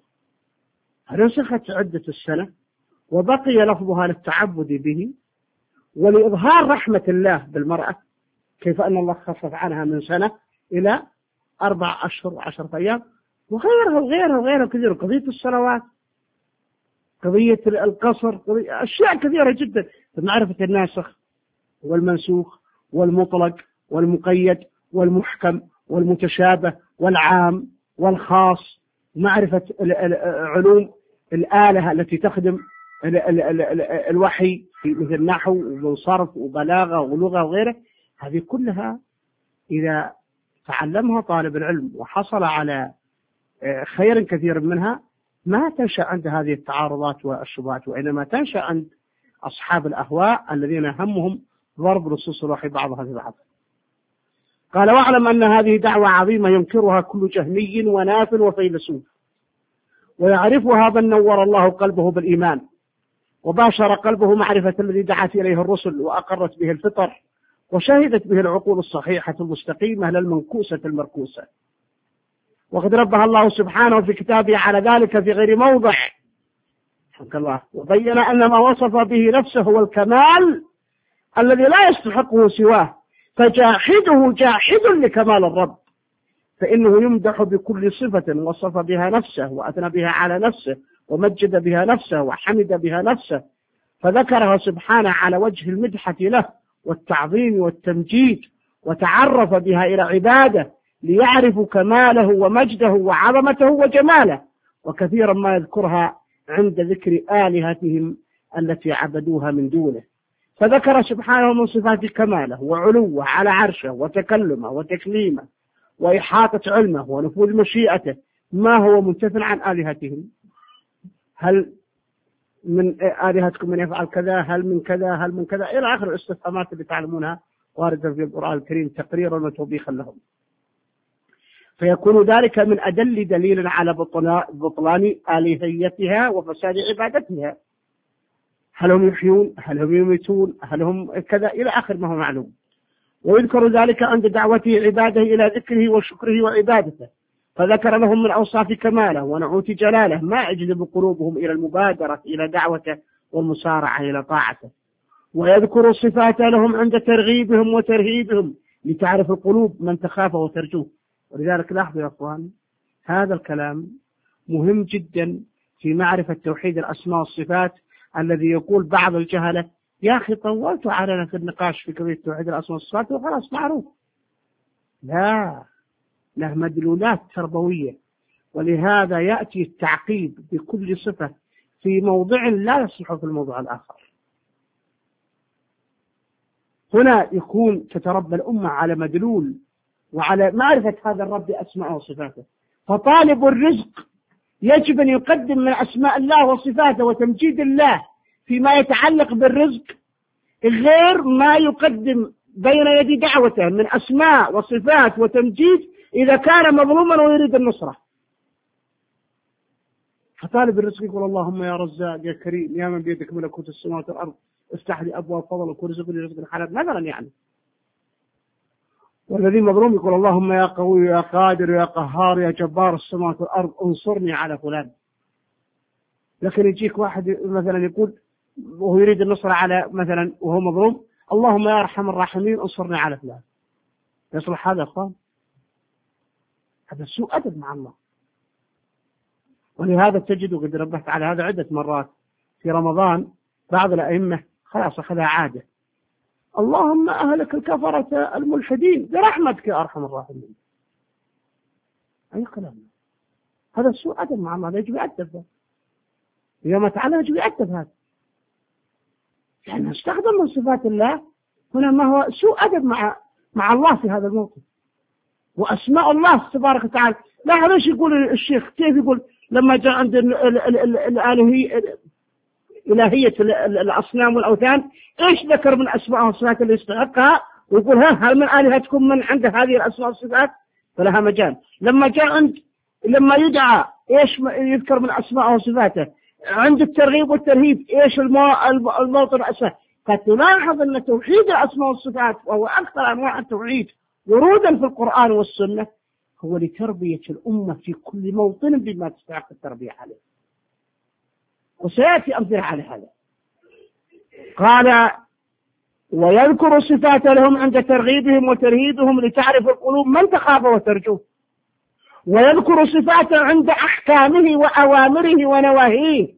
نسخت عدة السنة وبقي لفظها للتعبد به ولإظهار رحمة الله بالمرأة، كيف أن الله خفف عنها من سنة إلى أربع أشهر وعشرة أيام، وغيرها وغيرها وغيرها كثير. قضية الصلوات، قضية القصر، قضية أشياء كثيرة جدا في معرفة الناسخ والمنسوخ والمطلق والمقيد والمحكم والمتشابه والعام والخاص، معرفة علوم الآلة التي تخدم الوحي في مثل نحو وصرف وبلاغة ولغة وغيره. هذه كلها إذا تعلمها طالب العلم وحصل على خير كثير منها ما تنشأ عند هذه التعارضات والشبهات، وإنما تنشأ عند أصحاب الأهواء الذين همهم ضرب نصوص الوحي بعضها في بعض. قال واعلم أن هذه دعوة عظيمة ينكرها كل جهمي وناف وفيلسوف، ويعرفها من نور الله قلبه بالإيمان وباشر قلبه معرفة الذي دعت إليه الرسل وأقرت به الفطر وشهدت به العقول الصحيحة المستقيمة للمنكوسة المركوسة. وقد ربها الله سبحانه في كتابه على ذلك في غير موضع الله، وبين أن ما وصف به نفسه هو الكمال الذي لا يستحقه سواه، فجاحده جاحد لكمال الرب، فإنه يمدح بكل صفة وصف بها نفسه وأثنى بها على نفسه ومجد بها نفسه وحمد بها نفسه، فذكرها سبحانه على وجه المدحة له والتعظيم والتمجيد، وتعرف بها إلى عباده ليعرفوا كماله ومجده وعظمته وجماله. وكثيرا ما يذكرها عند ذكر آلهتهم التي عبدوها من دونه، فذكر سبحانه من صفات كماله وعلوه على عرشه وتكلمه وتكليمه وإحاطة علمه ونفوذ مشيئته ما هو منتف عن آلهتهم. هل من آلهتكم من يفعل كذا، هل من كذا، هل من كذا، إلى آخر الاستفهامات اللي تعلمونها واردة في القرآن الكريم تقريرا وتوبيخا لهم. فيكون ذلك من أدل دليل على بطلان آلهيتها وفساد عبادتها. هل هم يحيون، هل هم يميتون، هل هم كذا، إلى آخر ما هو معلوم. ويذكر ذلك عند دعوته عباده إلى ذكره وشكره وعبادته، فذكر لهم من أوصاف كماله ونعوت جلاله ما يجذب قلوبهم إلى المبادرة إلى دعوته والمسارعة إلى طاعته، ويذكر الصفات لهم عند ترغيبهم وترهيبهم لتعرف القلوب من تخافه وترجوه. ولذلك لاحظوا يا أخوان هذا الكلام مهم جدا في معرفة توحيد الأسماء والصفات، الذي يقول بعض الجهلة يا أخي طولت علينا في النقاش في قضية توحيد الأسماء والصفات وخلاص معروف. لا، له مدلولات تربوية، ولهذا يأتي التعقيب بكل صفة في موضع لا يصلح في الموضوع الآخر. هنا يكون تتربى الأمة على مدلول وعلى معرفة هذا الرب بأسماء وصفاته. فطالب الرزق يجب أن يقدم من أسماء الله وصفاته وتمجيد الله فيما يتعلق بالرزق غير ما يقدم بين يدي دعوته من أسماء وصفات وتمجيد إذا كان مظلوما ويريد النصرة. فطالب الرزق يقول اللهم يا رزاق يا كريم يا من بيدك ملكوت السماوات والأرض افتح لي أبواب فضلك وارزقني رزقا حلالا مثلا يعني. والذي مظلوم يقول اللهم يا قوي يا قادر يا قهار يا جبار السماوات والأرض انصرني على فلان. لكن يجيك واحد مثلا يقول وهو يريد النصر على مثلا وهو مظلوم اللهم يا أرحم الراحمين انصرني على فلان. يصلح هذا يا أخوان؟ هذا سوء أدب مع الله. ولهذا تجد وقد ربحت على هذا عدة مرات في رمضان بعض الأئمة خلاص أخذها عادة اللهم أهلك الكفرة الملحدين برحمتك يا أرحم الراحمين. أي كلام هذا سوء أدب مع الله. يجب يأدب يوم تعالى يجب يأدب هذا يعني استخدم من صفات الله هنا ما هو سوء أدب مع مع الله في هذا الموقف. وأسماء الله تبارك وتعالى لا ليش يقول الشيخ كيف يقول لما جاء عند الآلهية إلهية الأصنام والأوثان إيش ذكر من أسماء والصفات اللي يستحقها ويقول ها هل من آلهتكم من عند هذه الأسماء والصفات فلها مجال. لما جاء عند لما يدعى إيش يذكر من أسماء وصفاته عند الترغيب والترهيب إيش الموطن الأساس. فتلاحظ أن توحيد الأسماء والصفات وهو أكثر أنواع التوحيد ورودا في القرآن والسنة هو لتربية الأمة في كل موطن بما تستحق التربية عليه. وسيأتي أمثلة على هذا. قال ويذكر صفات لهم عند ترغيبهم وترهيبهم لتعرف القلوب من تخاف وترجوه. ويذكر صفاته عند أحكامه وأوامره ونواهيه.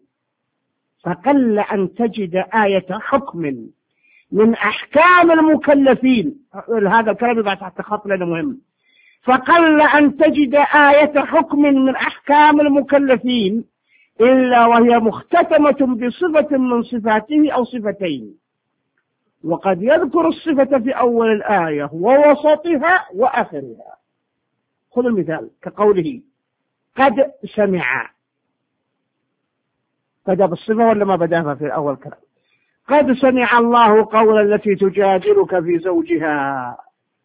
فقل أن تجد آية حكم من أحكام المكلفين. هذا الكلام يبقى تحت خط لنا مهم. فقل أن تجد آية حكم من أحكام المكلفين إلا وهي مختتمة بصفة من صفاته أو صفتين. وقد يذكر الصفة في أول الآية ووسطها وآخرها. خذ المثال كقوله قد سمع. بدأ بالصفة ولا ما بدأها في الأول كلام؟ قد سمع الله قول التي تجادلك في زوجها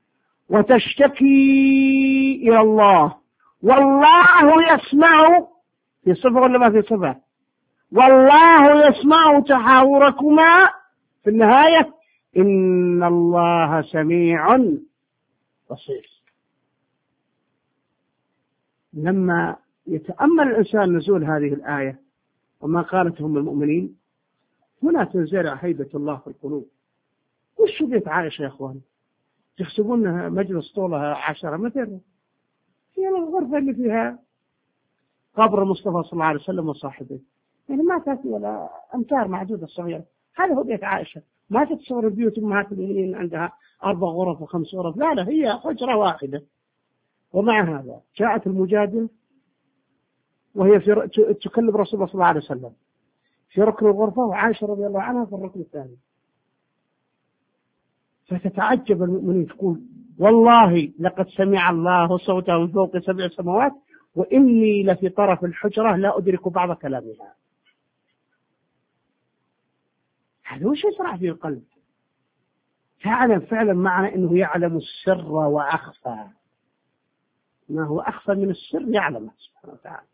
وتشتكي إلى الله والله يسمع. في صفة ولا ما في صفة؟ والله يسمع تحاوركما في النهاية إن الله سميع بصير. لما يتأمل الإنسان نزول هذه الآية وما قالتهم المؤمنين هنا تنزرع هيبة الله في القلوب. وش بيت عائشة يا أخوان؟ تحسبونها مجلس طولها عشرة متر هي الغرفة اللي فيها قبر المصطفى صلى الله عليه وسلم وصاحبه يعني ما تأتي ولا أمتار معدودة صغيرة. هذا هو بيت عائشة. ما تتصور البيوت أمهات المؤمنين عندها أربع غرف وخمس غرف لا لا هي حجرة واحدة. ومع هذا جاءت المجادلة وهي في تكلم رسول الله صلى الله عليه وسلم في ركن الغرفة وعائشة رضي الله عنها في الركن الثاني. فتتعجب المؤمنين تقول والله لقد سمع الله صوته من فوق سبع سماوات وإني لفي طرف الحجرة لا أدرك بعض كلامها. هذا وش يسرع في القلب؟ تعلم فعلا معنى أنه يعلم السر وأخفى. ما هو أخفى من السر يعلمه سبحانه وتعالى.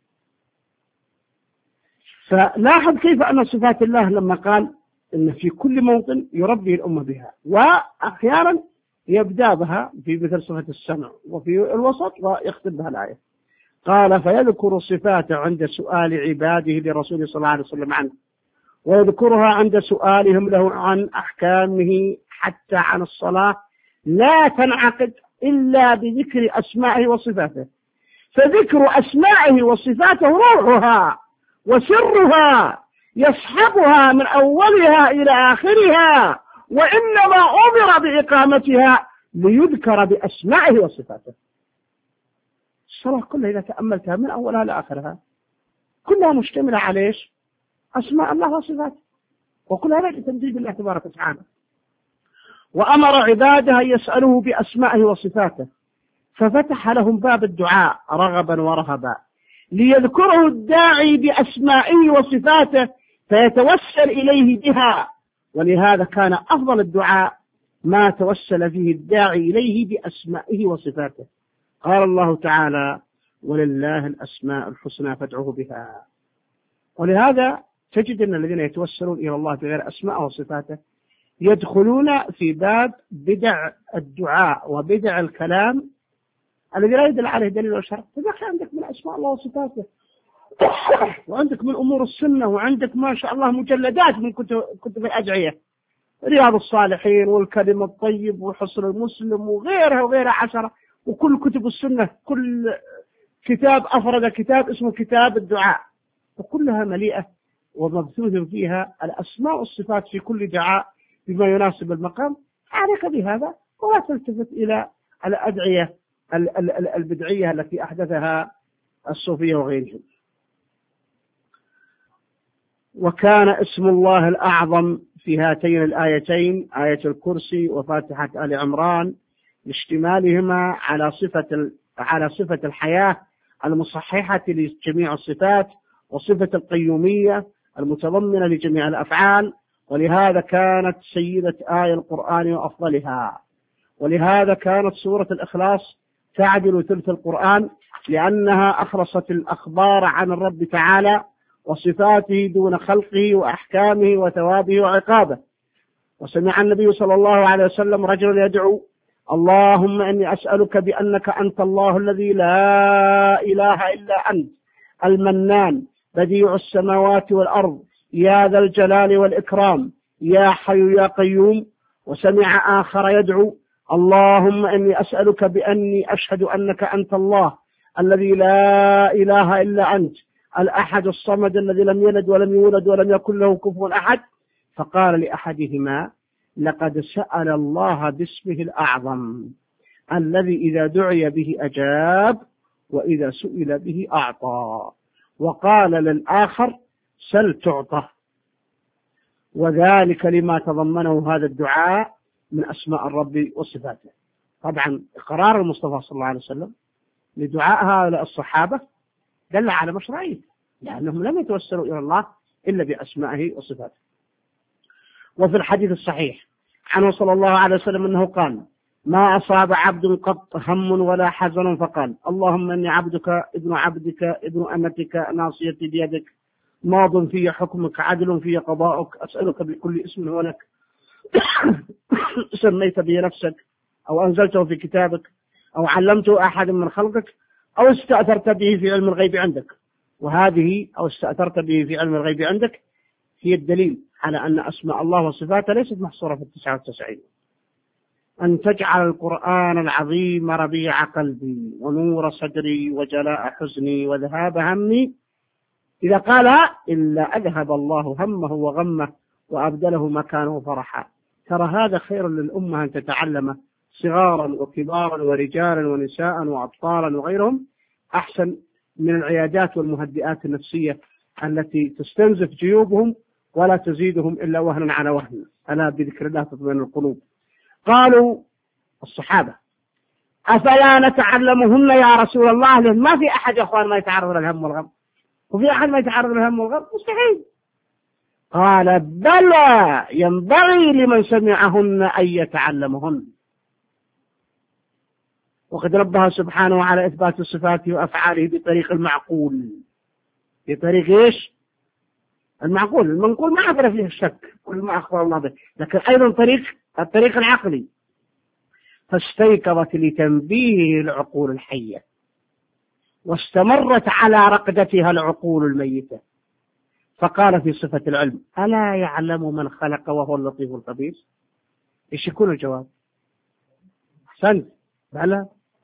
فلاحظ كيف أن صفات الله لما قال إن في كل موطن يربي الأمة بها وأحيانا يبدأ بها في مثل صفة السمع وفي الوسط ويختم بها الآية. قال فيذكر الصفات عند سؤال عباده لرسول صلى الله عليه وسلم عنه ويذكرها عند سؤالهم له عن أحكامه حتى عن الصلاة لا تنعقد إلا بذكر أسمائه وصفاته. فذكر أسمائه وصفاته روحها وسرها يصحبها من أولها إلى آخرها وإنما أمر بإقامتها ليذكر بأسمائه وصفاته. الصلاة كلها إذا تأملتها من أولها لآخرها كلها مشتملة على إيش؟ أسماء الله وصفاته وكلها لتمجيد الله تبارك وتعالى. وأمر عباده يسألوه بأسمائه وصفاته ففتح لهم باب الدعاء رغبا ورهبا ليذكره الداعي بأسمائه وصفاته فيتوسل إليه بها، ولهذا كان أفضل الدعاء ما توسل فيه الداعي إليه بأسمائه وصفاته. قال الله تعالى: ولله الأسماء الحسنى فادعوه بها. ولهذا تجد أن الذين يتوسلون إلى الله بغير أسماء وصفاته يدخلون في باب بدع الدعاء وبدع الكلام الذي لا يدل عليه دليل وشرع. فدخل عندك من أسماء الله وصفاته، وعندك من أمور السنة، وعندك ما شاء الله مجلدات من كتب, كتب الأدعية، رياض الصالحين والكلم الطيب وحصن المسلم وغيرها وغيرها عشرة، وكل كتب السنة كل كتاب أفرد كتاب اسمه كتاب الدعاء، وكلها مليئة ومبثوث فيها الأسماء والصفات في كل دعاء بما يناسب المقام. عليك بهذا ولا تلتفت إلى الأدعية البدعية التي أحدثها الصوفية وغيرهم. وكان اسم الله الأعظم في هاتين الآيتين، آية الكرسي وفاتحة آل عمران، لاشتمالهما على صفة على صفة الحياة المصححة لجميع الصفات، وصفة القيومية المتضمنة لجميع الأفعال. ولهذا كانت سيدة آية القرآن وأفضلها، ولهذا كانت سورة الإخلاص تعدل ثلث القرآن، لأنها أخلصت الأخبار عن الرب تعالى وصفاته دون خلقه وأحكامه وثوابه وعقابه. وسمع النبي صلى الله عليه وسلم رجلا يدعو: اللهم إني أسألك بأنك أنت الله الذي لا إله إلا أنت المنان بديع السماوات والأرض يا ذا الجلال والإكرام يا حي يا قيوم. وسمع آخر يدعو: اللهم إني أسألك بأني أشهد أنك أنت الله الذي لا إله إلا أنت الأحد الصمد الذي لم يلد ولم يولد ولم يكن له كفوا أحد. فقال لأحدهما: لقد سأل الله باسمه الأعظم الذي إذا دعي به أجاب وإذا سئل به أعطى. وقال للآخر: سل تعطى. وذلك لما تضمنه هذا الدعاء من أسماء الرب وصفاته. طبعا قرار المصطفى صلى الله عليه وسلم لدعاء هؤلاء الصحابة دل على مشروعيته، لأنهم لم يتوسلوا إلى الله إلا بأسمائه وصفاته. وفي الحديث الصحيح عنه صلى الله عليه وسلم أنه قال: ما أصاب عبد قط هم ولا حزن فقال: اللهم إني عبدك ابن عبدك ابن أمتك ناصيتي بيدك ماض في حكمك عدل في قضاؤك أسألك بكل اسم هو لك سميت به نفسك أو أنزلته في كتابك أو علمته أحد من خلقك أو استأثرت به في علم الغيب عندك. وهذه أو استأثرت به في علم الغيب عندك هي الدليل على أن أسماء الله وصفاته ليست محصورة في التسعة والتسعين. أن تجعل القرآن العظيم ربيع قلبي ونور صدري وجلاء حزني وذهاب همي، إذا قالها إلا أذهب الله همه وغمه وأبدله مكانه فرحا. ترى هذا خير للأمة أن تتعلمه، صغارا وكبارا ورجالا ونساء وأطفالا وغيرهم، أحسن من العيادات والمهدئات النفسية التي تستنزف جيوبهم ولا تزيدهم إلا وهنا على وهن. ألا بذكر الله تطمئن القلوب. قالوا الصحابة: أفلا نتعلمهن يا رسول الله؟ لأن ما في أحد يا أخوان ما يتعرض للهم والغم، وفي أحد ما يتعرض للهم والغم؟ مستحيل. قال: بلى، ينبغي لمن سمعهن أن يتعلمهن. وقد ربها سبحانه على إثبات صفاته وأفعاله بطريق المعقول. بطريق إيش؟ المعقول. المنقول ما عبر فيه الشك، كل ما أخبر الله به، لكن أيضا طريق الطريق العقلي. فاستيقظت لتنبيه العقول الحية واستمرت على رقدتها العقول الميتة. فقال في صفة العلم: ألا يعلم من خلق وهو اللطيف الخبير؟ إيش يكون الجواب؟ أحسنت، بلى.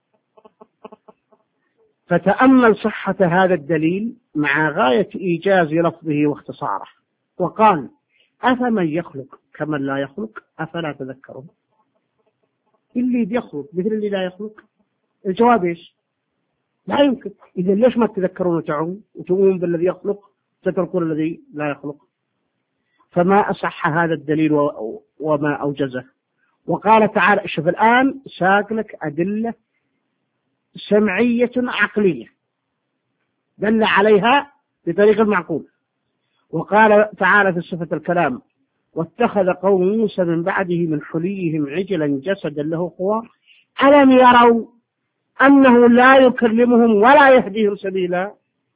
فتأمل صحة هذا الدليل مع غاية إيجاز لفظه واختصاره. وقال: أفمن يخلق كمن لا يخلق أفلا تذكرون؟ اللي بيخلق مثل اللي لا يخلق؟ الجواب إيش؟ لا يمكن. إذا ليش ما تذكرون وتعون وتؤمنون بالذي يخلق تتركون الذي لا يخلق؟ فما أصح هذا الدليل وما أوجزه. وقال تعالى: شوف الآن ساق لك أدلة سمعية عقلية دل عليها بطريق المعقول. وقال تعالى في صفة الكلام: واتخذ قوم موسى من بعده من حليهم عجلا جسدا له خوار ألم يروا أنه لا يكلمهم ولا يهديهم سبيلا.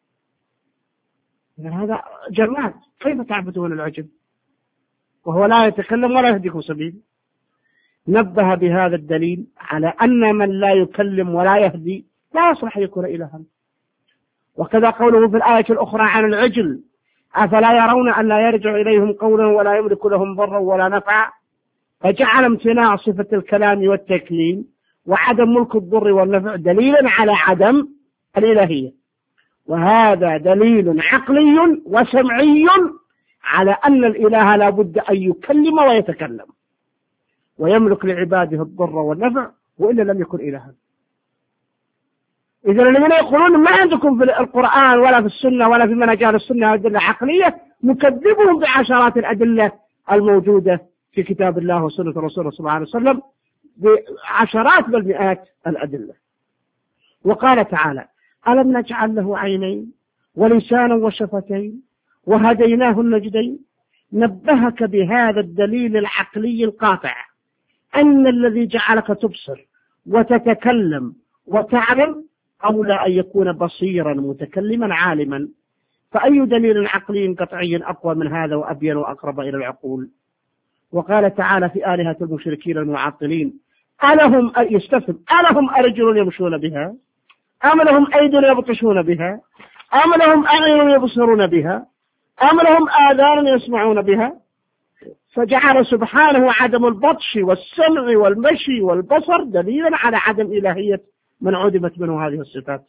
هذا جماد، كيف تعبدون العجل وهو لا يتكلم ولا يهديكم سبيل؟ نبه بهذا الدليل على أن من لا يكلم ولا يهدي لا يصلح يكون إلها. وكذا قوله في الآية الأخرى عن العجل: أفلا يرون أن لا يرجع إليهم قولا ولا يملك لهم ضرا ولا نفعا. فجعل امتناع صفة الكلام والتكليم وعدم ملك الضر والنفع دليلا على عدم الإلهية، وهذا دليل عقلي وسمعي على أن الإله لا بد أن يكلم ويتكلم ويملك لعباده الضر والنفع، وإلا لم يكن إلها. إذا الذين يقولون ما عندكم في القرآن ولا في السنة ولا في مناجال السنة أدلة عقلية، نكذبهم بعشرات الأدلة الموجودة في كتاب الله وسنة رسوله صلى الله عليه وسلم، بعشرات بل مئات الأدلة. وقال تعالى: ألم نجعل له عينين ولسانا وشفتين وهديناه النجدين. نبهك بهذا الدليل العقلي القاطع أن الذي جعلك تبصر وتتكلم وتعلم أولى أن يكون بصيرا متكلما عالما. فأي دليل عقلي قطعي أقوى من هذا وأبين وأقرب إلى العقول؟ وقال تعالى في آلهة المشركين المعطلين: ألهم يستفهم ألهم أرجل يمشون بها أم لهم أيد يبطشون بها أم لهم أعين يبصرون بها أم لهم آذان يسمعون بها. فجعل سبحانه عدم البطش والسمع والمشي والبصر دليلا على عدم إلهية من عدمت منه هذه الصفات.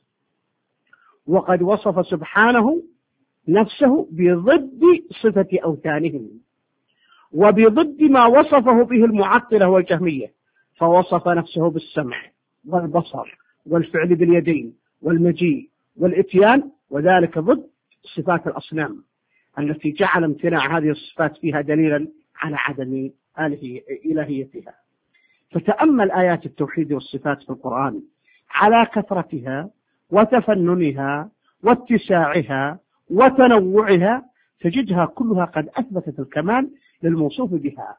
وقد وصف سبحانه نفسه بضد صفة أوثانهم وبضد ما وصفه به المعطلة والجهمية، فوصف نفسه بالسمع والبصر والفعل باليدين والمجيء والإتيان، وذلك ضد صفات الأصنام التي جعل امتناع هذه الصفات فيها دليلا على عدم إلهيتها. فتأمل آيات التوحيد والصفات في القرآن على كثرتها وتفننها واتساعها وتنوعها، تجدها كلها قد أثبتت الكمال للموصوف بها،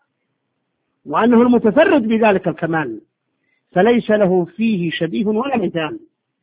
وأنه المتفرد بذلك الكمال فليس له فيه شبيه ولا مثال.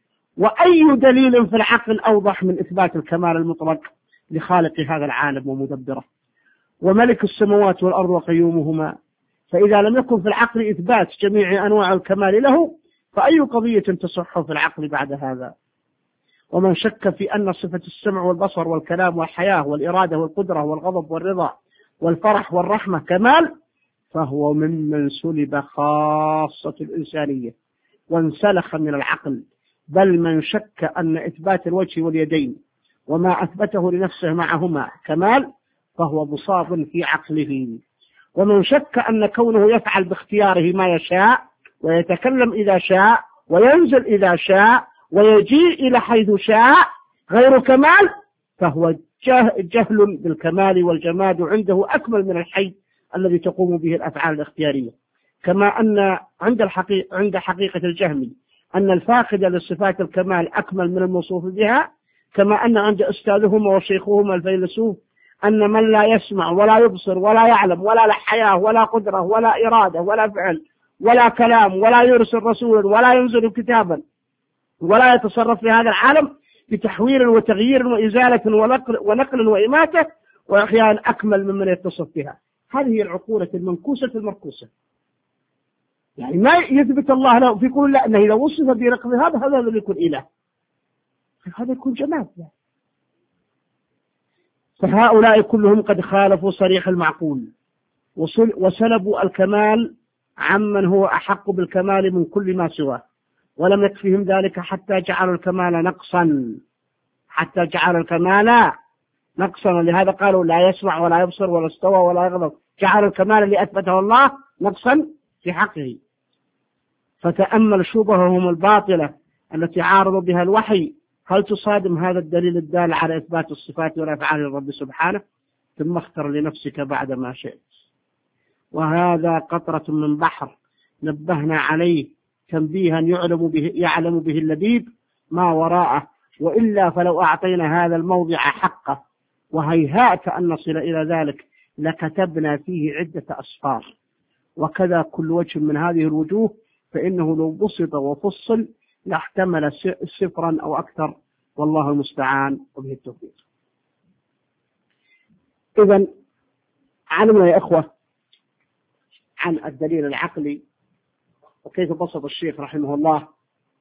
وأي دليل في العقل أوضح من إثبات الكمال المطلق لخالق هذا العالم ومدبره وملك السماوات والأرض وقيومهما؟ فإذا لم يكن في العقل إثبات جميع أنواع الكمال له، فأي قضية تصح في العقل بعد هذا؟ ومن شك في أن صفة السمع والبصر والكلام والحياة والإرادة والقدرة والغضب والرضا والفرح والرحمة كمال، فهو ممن سلب خاصة الإنسانية وانسلخ من العقل. بل من شك أن إثبات الوجه واليدين وما أثبته لنفسه معهما كمال، فهو بساط في عقله. ومن شك أن كونه يفعل باختياره ما يشاء ويتكلم إذا شاء وينزل إذا شاء ويجيء إلى حيث شاء غير كمال، فهو جهل بالكمال، والجماد عنده أكمل من الحي الذي تقوم به الأفعال الاختيارية. كما أن عند الحقيقة عند حقيقة الجهمي أن الفاقد لصفات الكمال أكمل من الموصوف بها، كما أن عند أستاذهما وشيخهما الفيلسوف أن من لا يسمع ولا يبصر ولا يعلم ولا له حياة ولا قدرة ولا إرادة ولا فعل ولا كلام ولا يرسل رسولا ولا ينزل كتابا ولا يتصرف في هذا العالم بتحوير وتغيير وإزالة ونقل, ونقل وإماتة وأحيانا أكمل ممن يتصف بها. هذه هي العقولة المنكوسة المركوسة. يعني ما يثبت الله له في كل لا أنه إذا وصف برقم هذا هذا اللي يكون إله، هذا يكون جماد. فهؤلاء كلهم قد خالفوا صريح المعقول وسلبوا الكمال عمن هو أحق بالكمال من كل ما سواه، ولم يكفهم ذلك حتى جعلوا الكمال نقصا حتى جعلوا الكمال نقصا لهذا قالوا لا يسمع ولا يبصر ولا استوى ولا يغضب، جعلوا الكمال اللي أثبته الله نقصا في حقه. فتأمل شبههم الباطلة التي عارضوا بها الوحي، هل تصادم هذا الدليل الدال على إثبات الصفات والأفعال للرب سبحانه؟ ثم اختر لنفسك بعد ما شئت. وهذا قطرة من بحر نبهنا عليه تنبيها يعلم به, يعلم به اللبيب ما وراءه وإلا فلو أعطينا هذا الموضع حقه وهيهات أن نصل إلى ذلك لكتبنا فيه عدة أسفار. وكذا كل وجه من هذه الوجوه فإنه لو بسط وفصل لاحتمل سفرا أو أكثر، والله المستعان وبه التوفيق. إذن علمنا يا إخوة عن الدليل العقلي وكيف بسط الشيخ رحمه الله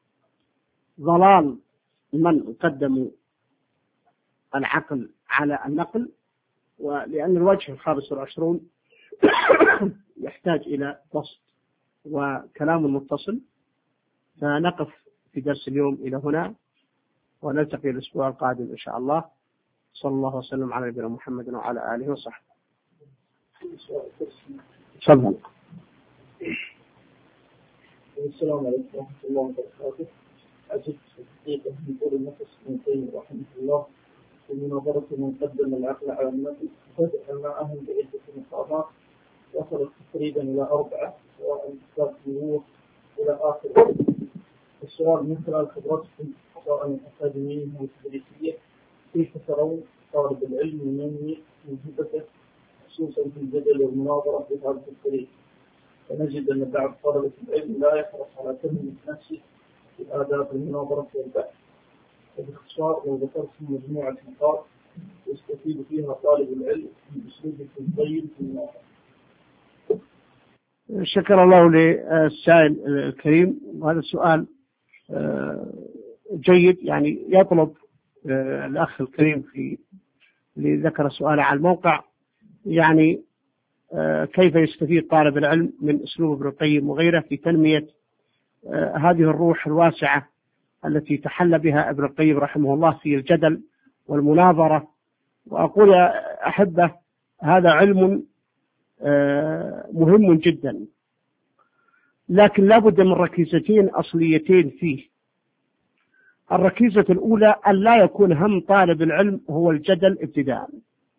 ضلال من قدموا العقل على النقل، ولأن الوجه الخامس والعشرون يحتاج إلى بسط وكلام متصل، فنقف في درس اليوم إلى هنا ونلتقي الأسبوع القادم إن شاء الله. صلى الله وسلم على نبينا محمد وعلى آله وصحبه. تفضل. السلام عليكم ورحمة الله وبركاته. أجد في الحقيقة من طول النفس من قيم رحمه الله في مناظرة من قدم العقل على النقل بدأ معهم بعدة مقامات وصلت تقريبا إلى أربعة، سواء كتاب النور إلى آخر. السؤال من خلال خبرتكم سواء الأكاديمية أو التدريسية، كيف ترون طالب العلم ينمي موهبته خصوصا في الجدل والمناظرة بهذا الطريق؟ فنجد أن بعض طلبة العلم لا يحرص على تنمية نفسه في آداب المناظرة والبحث. وباختصار لو ذكرتم مجموعة نقاط يستفيد فيها طالب العلم من أسلوبه الطيب في المناظرة. شكر الله للسائل الكريم، وهذا السؤال جيد. يعني يطلب الأخ الكريم في اللي ذكر سؤاله على الموقع يعني كيف يستفيد طالب العلم من أسلوب ابن القيم وغيره في تنمية هذه الروح الواسعة التي تحلى بها ابن القيم رحمه الله في الجدل والمناظرة. وأقول يا أحبة هذا علم مهم جدا، لكن لا بد من ركيزتين أصليتين فيه. الركيزة الأولى أن لا يكون هم طالب العلم هو الجدل ابتداء،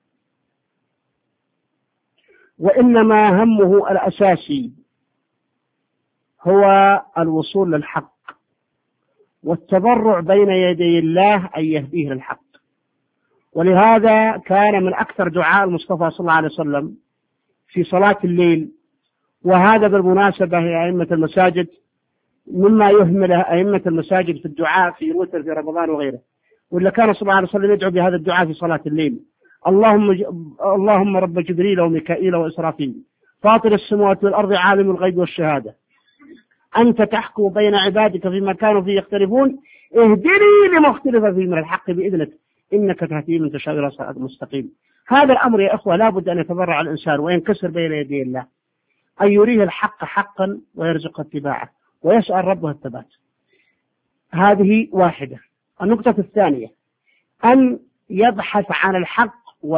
وإنما همه الأساسي هو الوصول للحق والتضرع بين يدي الله أن يهديه للحق. ولهذا كان من أكثر دعاء المصطفى صلى الله عليه وسلم في صلاة الليل، وهذا بالمناسبة يا أئمة المساجد مما يهمل أئمة المساجد في الدعاء في الوتر في رمضان وغيره، ولا كان صلى الله عليه وسلم يدعو بهذا الدعاء في صلاة الليل: اللهم ج... اللهم رب جبريل وميكائيل وإسرافيل فاطر السماوات والأرض عالم الغيب والشهادة أنت تحكم بين عبادك فيما كانوا فيه يختلفون اهدني لما اختلف فيه من الحق بإذنك إنك تهدي من تشاء إلى صراط مستقيم. هذا الأمر يا أخوة لا بد أن يتضرع الإنسان وينكسر بين يدي الله، أن يريه الحق حقا ويرزق اتباعه ويسأل ربه الثبات. هذه واحدة. النقطة الثانية أن يبحث عن الحق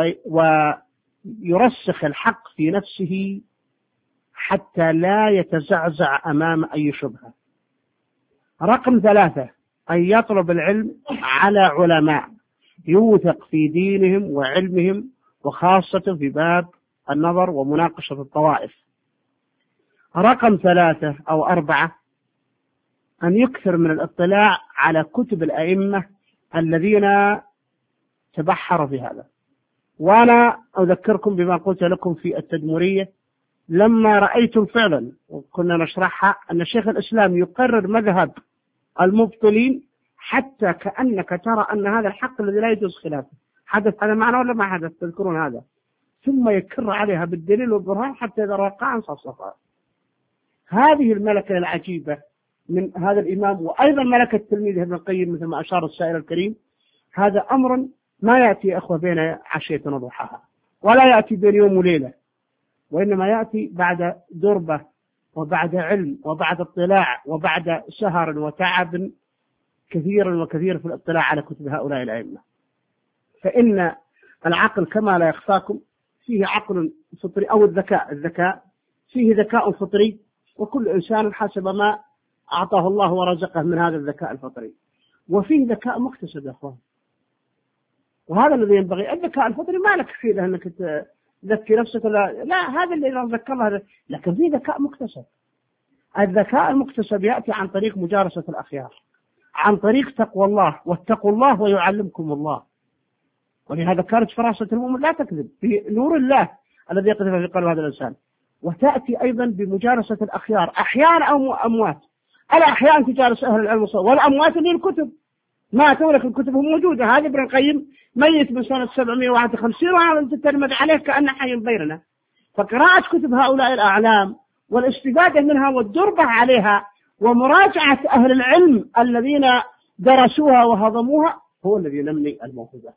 ويرسخ الحق في نفسه حتى لا يتزعزع أمام أي شبهة. رقم ثلاثة أن يطلب العلم على علماء يوثق في دينهم وعلمهم، وخاصة في باب النظر ومناقشة الطوائف. رقم ثلاثة أو أربعة أن يكثر من الاطلاع على كتب الأئمة الذين تبحروا في هذا. وأنا أذكركم بما قلت لكم في التدمرية لما رأيتم فعلا وكنا نشرحها أن شيخ الإسلام يقرر مذهب المبطلين حتى كأنك ترى أن هذا الحق الذي لا يجوز خلافه. حدث هذا معنا ولا ما حدث؟ تذكرون هذا؟ ثم يكر عليها بالدليل والبرهان حتى إذا وقع انصفصفها. هذه الملكة العجيبة من هذا الإمام، وأيضا ملكة تلميذه ابن القيم مثل ما أشار السائل الكريم. هذا أمر ما يأتي أخوة بين عشية وضحاها، ولا يأتي بين يوم وليلة، وإنما يأتي بعد دربة وبعد علم وبعد اطلاع وبعد سهر وتعب كثيرا وكثير في الاطلاع على كتب هؤلاء الأئمة. فإن العقل كما لا يخفاكم فيه عقل فطري، أو الذكاء الذكاء فيه ذكاء فطري، وكل إنسان حسب ما أعطاه الله ورزقه من هذا الذكاء الفطري، وفيه ذكاء مكتسب يا أخوان. وهذا الذي ينبغي. الذكاء الفطري ما لك فيه أنك تذكي نفسك، لا, لا هذا اللي لو ذكرها، لكن فيه ذكاء مكتسب. الذكاء المكتسب يأتي عن طريق مجالسة الأخيار، عن طريق تقوى الله، واتقوا الله ويعلمكم الله. ولهذا كانت فراسة المؤمن لا تكذب بنور الله الذي يقذف في قلب هذا الإنسان. وتأتي أيضا بمجالسة الأخيار أحيان أو أموات. الأحيان تجالس أهل العلم والأموات اللي الكتب ما تولك الكتب موجودة. هذا ابن القيم ميت من سنة سبعمائة وواحد وخمسين وعلى تتلمذ عليه كأنه حي بيننا. فقراءة كتب هؤلاء الأعلام والاستفادة منها والدربة عليها ومراجعة أهل العلم الذين درسوها وهضموها هو الذي ينمي الموهبة.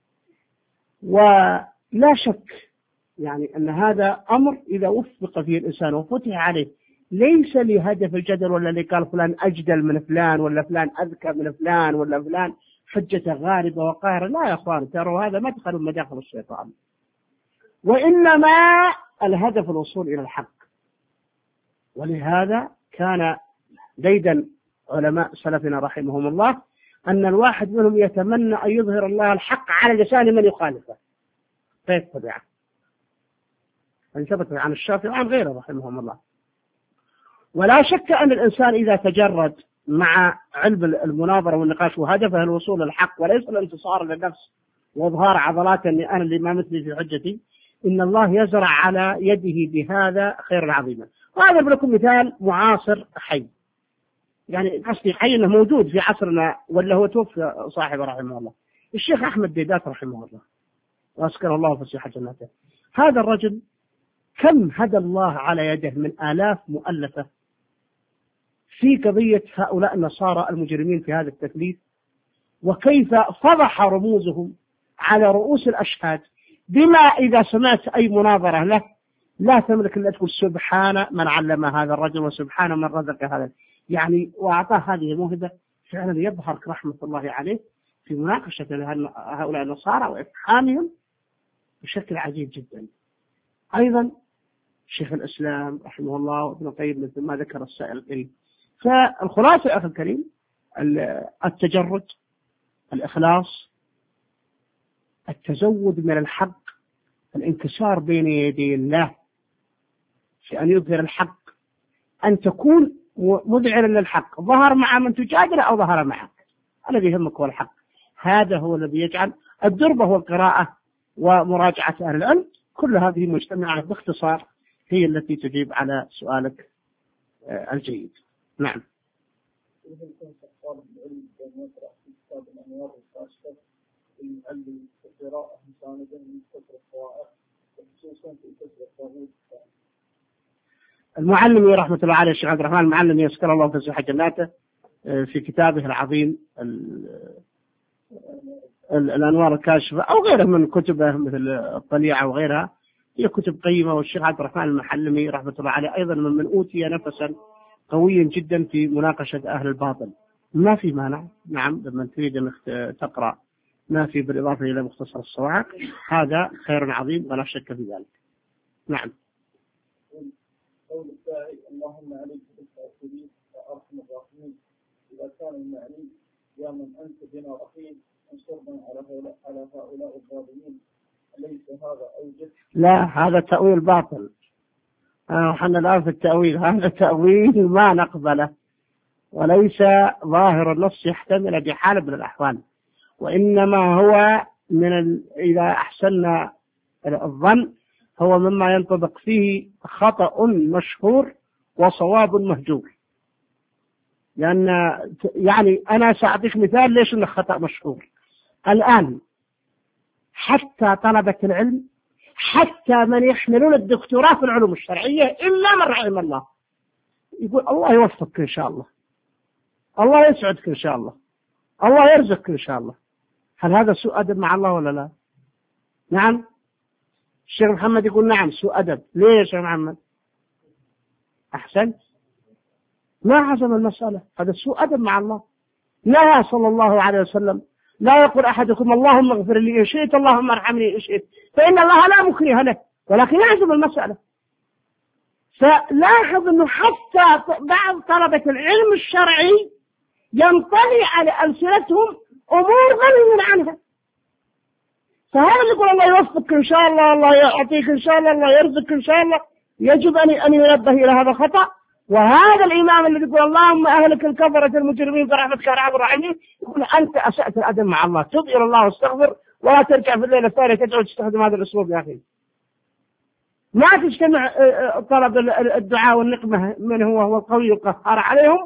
ولا شك يعني أن هذا أمر إذا وفق فيه الإنسان وفتح عليه ليس لهدف الجدل ولا اللي قال فلان أجدل من فلان ولا فلان أذكى من فلان ولا فلان حجة غالبة وقاهرة. لا يا أخوان، تروا هذا مدخل من مداخل الشيطان، وإنما الهدف الوصول إلى الحق. ولهذا كان ديدا علماء سلفنا رحمهم الله أن الواحد منهم يتمنى أن يظهر الله الحق على لسان من يخالفه فيتبعه. أن ثبت عن الشافعي وعن غيره رحمهم الله. ولا شك أن الإنسان إذا تجرد مع علم المناظرة والنقاش وهدفه الوصول للحق وليس الانتصار للنفس وإظهار عضلات أني أنا اللي ما مثلي في حجتي، إن الله يزرع على يده بهذا خير عظيما. وهذا لكم مثال معاصر حي، يعني قصدي حي أنه موجود في عصرنا ولا هو توفى صاحبه رحمه الله، الشيخ أحمد ديدات رحمه الله وأسكن الله فسيح جناته. هذا الرجل كم هدى الله على يده من آلاف مؤلفة في قضية هؤلاء النصارى المجرمين في هذا التثليث، وكيف فضح رموزهم على رؤوس الأشهاد بما إذا سمعت أي مناظرة له لا تملك إلا تقول سبحان من علم هذا الرجل وسبحان من رزق هذا، يعني وأعطاه هذه الموهبة. فعلا يظهر رحمة الله عليه في مناقشة هؤلاء النصارى وإفحامهم بشكل عجيب جدا. أيضا شيخ الإسلام رحمه الله وابن القيم مثل ما ذكر السائل الكريم. فالخلاصة يا أخي الكريم التجرد، الإخلاص، التزود من الحق، الانكسار بين يدي الله في أن يظهر الحق، أن تكون مذعنا للحق ظهر مع من تجادل أو ظهر معك، الذي يهمك هو الحق. هذا هو الذي يجعل الدربة والقراءة ومراجعة أهل العلم كل هذه مجتمعة باختصار هي التي تجيب على سؤالك الجيد. نعم. المعلم رحمة الله عليه الشيخ عبد الرحمن المعلم يذكر الله فسيح جناته في كتابه العظيم الأنوار الكاشفة أو غيره من كتبه مثل الطليعة وغيرها، هي كتب قيمة. والشيخ عبد الرحمن المحلمي رحمة الله عليه أيضا من من أوتي نفسا قويا جدا في مناقشة أهل الباطل. ما في مانع، نعم، لما تريد أن تقرأ ما في بالإضافة إلى مختصر الصواعق هذا خير عظيم ولا شك في ذلك. نعم. قول الداعي اللهم عليك بالكافرين وأرحم الراحمين، إذا كان المعني يا من أنت بنا رحيم انصرنا على هؤلاء على هؤلاء الظالمين، أليس هذا أوجد؟ لا، هذا تأويل باطل. نحن الآن في التأويل، هذا تأويل ما نقبله وليس ظاهر النص يحتمل بحال من الأحوال، وإنما هو من ال... إذا أحسننا الظن هو مما ينطبق فيه خطأ مشهور وصواب مهجور. لأن يعني أنا سأعطيك مثال ليش إنه خطأ مشهور. الآن حتى طلبة العلم، حتى من يحملون الدكتوراه في العلوم الشرعية إلا من رحم الله، يقول الله يوفقك إن شاء الله، الله يسعدك إن شاء الله، الله يرزقك إن شاء الله. هل هذا سوء أدب مع الله ولا لا؟ نعم. الشيخ محمد يقول نعم سوء أدب. ليه يا شيخ محمد؟ أحسن، ما حسم المسألة، هذا سوء أدب مع الله. لا صلى الله عليه وسلم لا يقول أحدكم اللهم اغفر لي إن شئت اللهم ارحمني إن شئت، فإن الله لا مكره له، ولكن يحسم المسألة. فلاحظ أنه حتى بعض طلبة العلم الشرعي ينطلي على ألسنتهم أمور غني عنها. فهذا اللي يقول الله يوفقك إن شاء الله، الله يعطيك إن شاء الله، الله يرزقك إن شاء الله، يجب أن أن ينبه إلى هذا الخطأ وهذا الإمام الذي يقول اللهم أهلك الكفرة المجرمين برحمتك يا أرحم الراحمين يقول أنت أسأت الأدب مع الله، تب إلى الله واستغفر ولا ترجع في الليلة الثانية تدعو تستخدم هذا الأسلوب يا أخي. ما تجتمع طلب الدعاء والنقمة من هو هو القوي القهار عليهم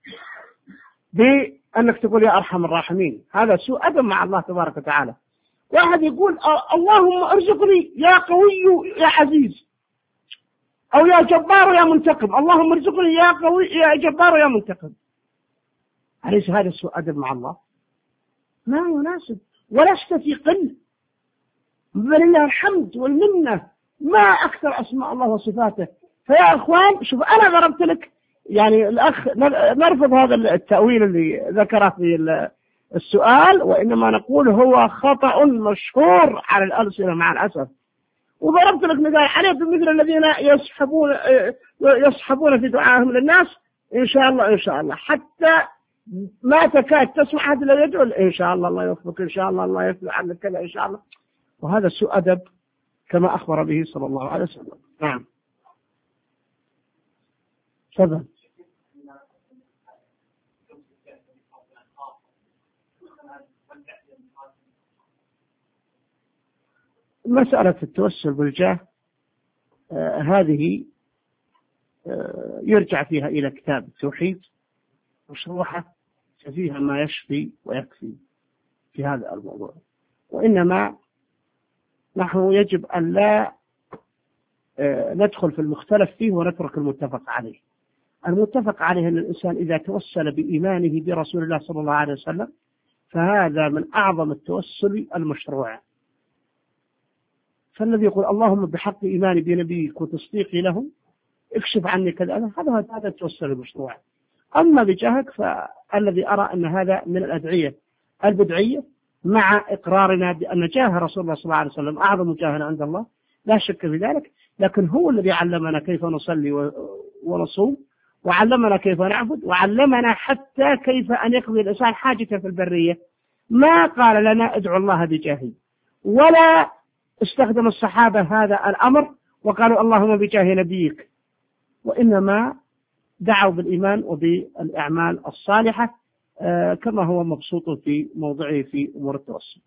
بأنك تقول يا أرحم الراحمين. هذا سوء أدب مع الله تبارك وتعالى. واحد يقول اللهم ارزقني يا قوي يا عزيز، أو يا جبار يا منتقم، اللهم ارزقني يا قوي يا جبار يا منتقم. أليس هذا سوء أدب مع الله؟ ما يناسب، ولست في قل، ولله الحمد والمنة، ما أكثر أسماء الله وصفاته. فيا أخوان شوف، أنا ضربت لك يعني الأخ نرفض هذا التأويل اللي ذكره في السؤال، وإنما نقول هو خطأ مشهور على الألسنة مع الأسف. وضربت لك مثال عليكم مثل الذين يسحبون يسحبون في دعائهم للناس إن شاء الله إن شاء الله، حتى ما تكاد تسمع أحد لا يدعو إن شاء الله الله يوفقك، إن شاء الله الله يفتح عنك كذا إن شاء الله. وهذا سوء أدب كما أخبر به صلى الله عليه وسلم. نعم. تفضل. مسألة التوسل بالجاه آه هذه آه يرجع فيها إلى كتاب التوحيد مشروحة فيها ما يشفي ويكفي في هذا الموضوع. وإنما نحن يجب أن لا آه ندخل في المختلف فيه ونترك المتفق عليه. المتفق عليه أن الإنسان إذا توسل بإيمانه برسول الله صلى الله عليه وسلم فهذا من أعظم التوسل المشروع. فالذي يقول اللهم بحق إيماني بنبيك وتصديقي له اكشف عني كذا، هذا هذا التوسل المشروع. أما بجاهك فالذي أرى أن هذا من الأدعية البدعية، مع إقرارنا بأن جاه رسول الله صلى الله عليه وسلم أعظم جاه عند الله لا شك في ذلك، لكن هو الذي علمنا كيف نصلي ونصوم، وعلمنا كيف نعبد، وعلمنا حتى كيف أن يقضي الإنسان حاجته في البرية. ما قال لنا ادعوا الله بجاهي، ولا استخدم الصحابة هذا الأمر وقالوا اللهم بجاه نبيك، وإنما دعوا بالإيمان وبالأعمال الصالحة آه كما هو مبسوط في موضعه في أمور التوسل.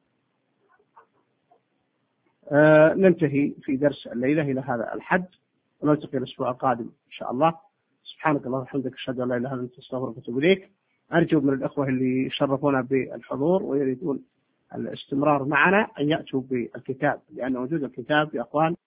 آه ننتهي في درس الليلة إلى هذا الحد، ونلتقي الأسبوع القادم إن شاء الله. سبحانك اللهم وبحمدك أشهد أن لا إله إلا أنت أستغفرك وأتوب إليك. أرجو من الأخوة اللي شرفونا بالحضور ويريدون الاستمرار معنا أن يأتوا بالكتاب، لأن وجود الكتاب يا أخوان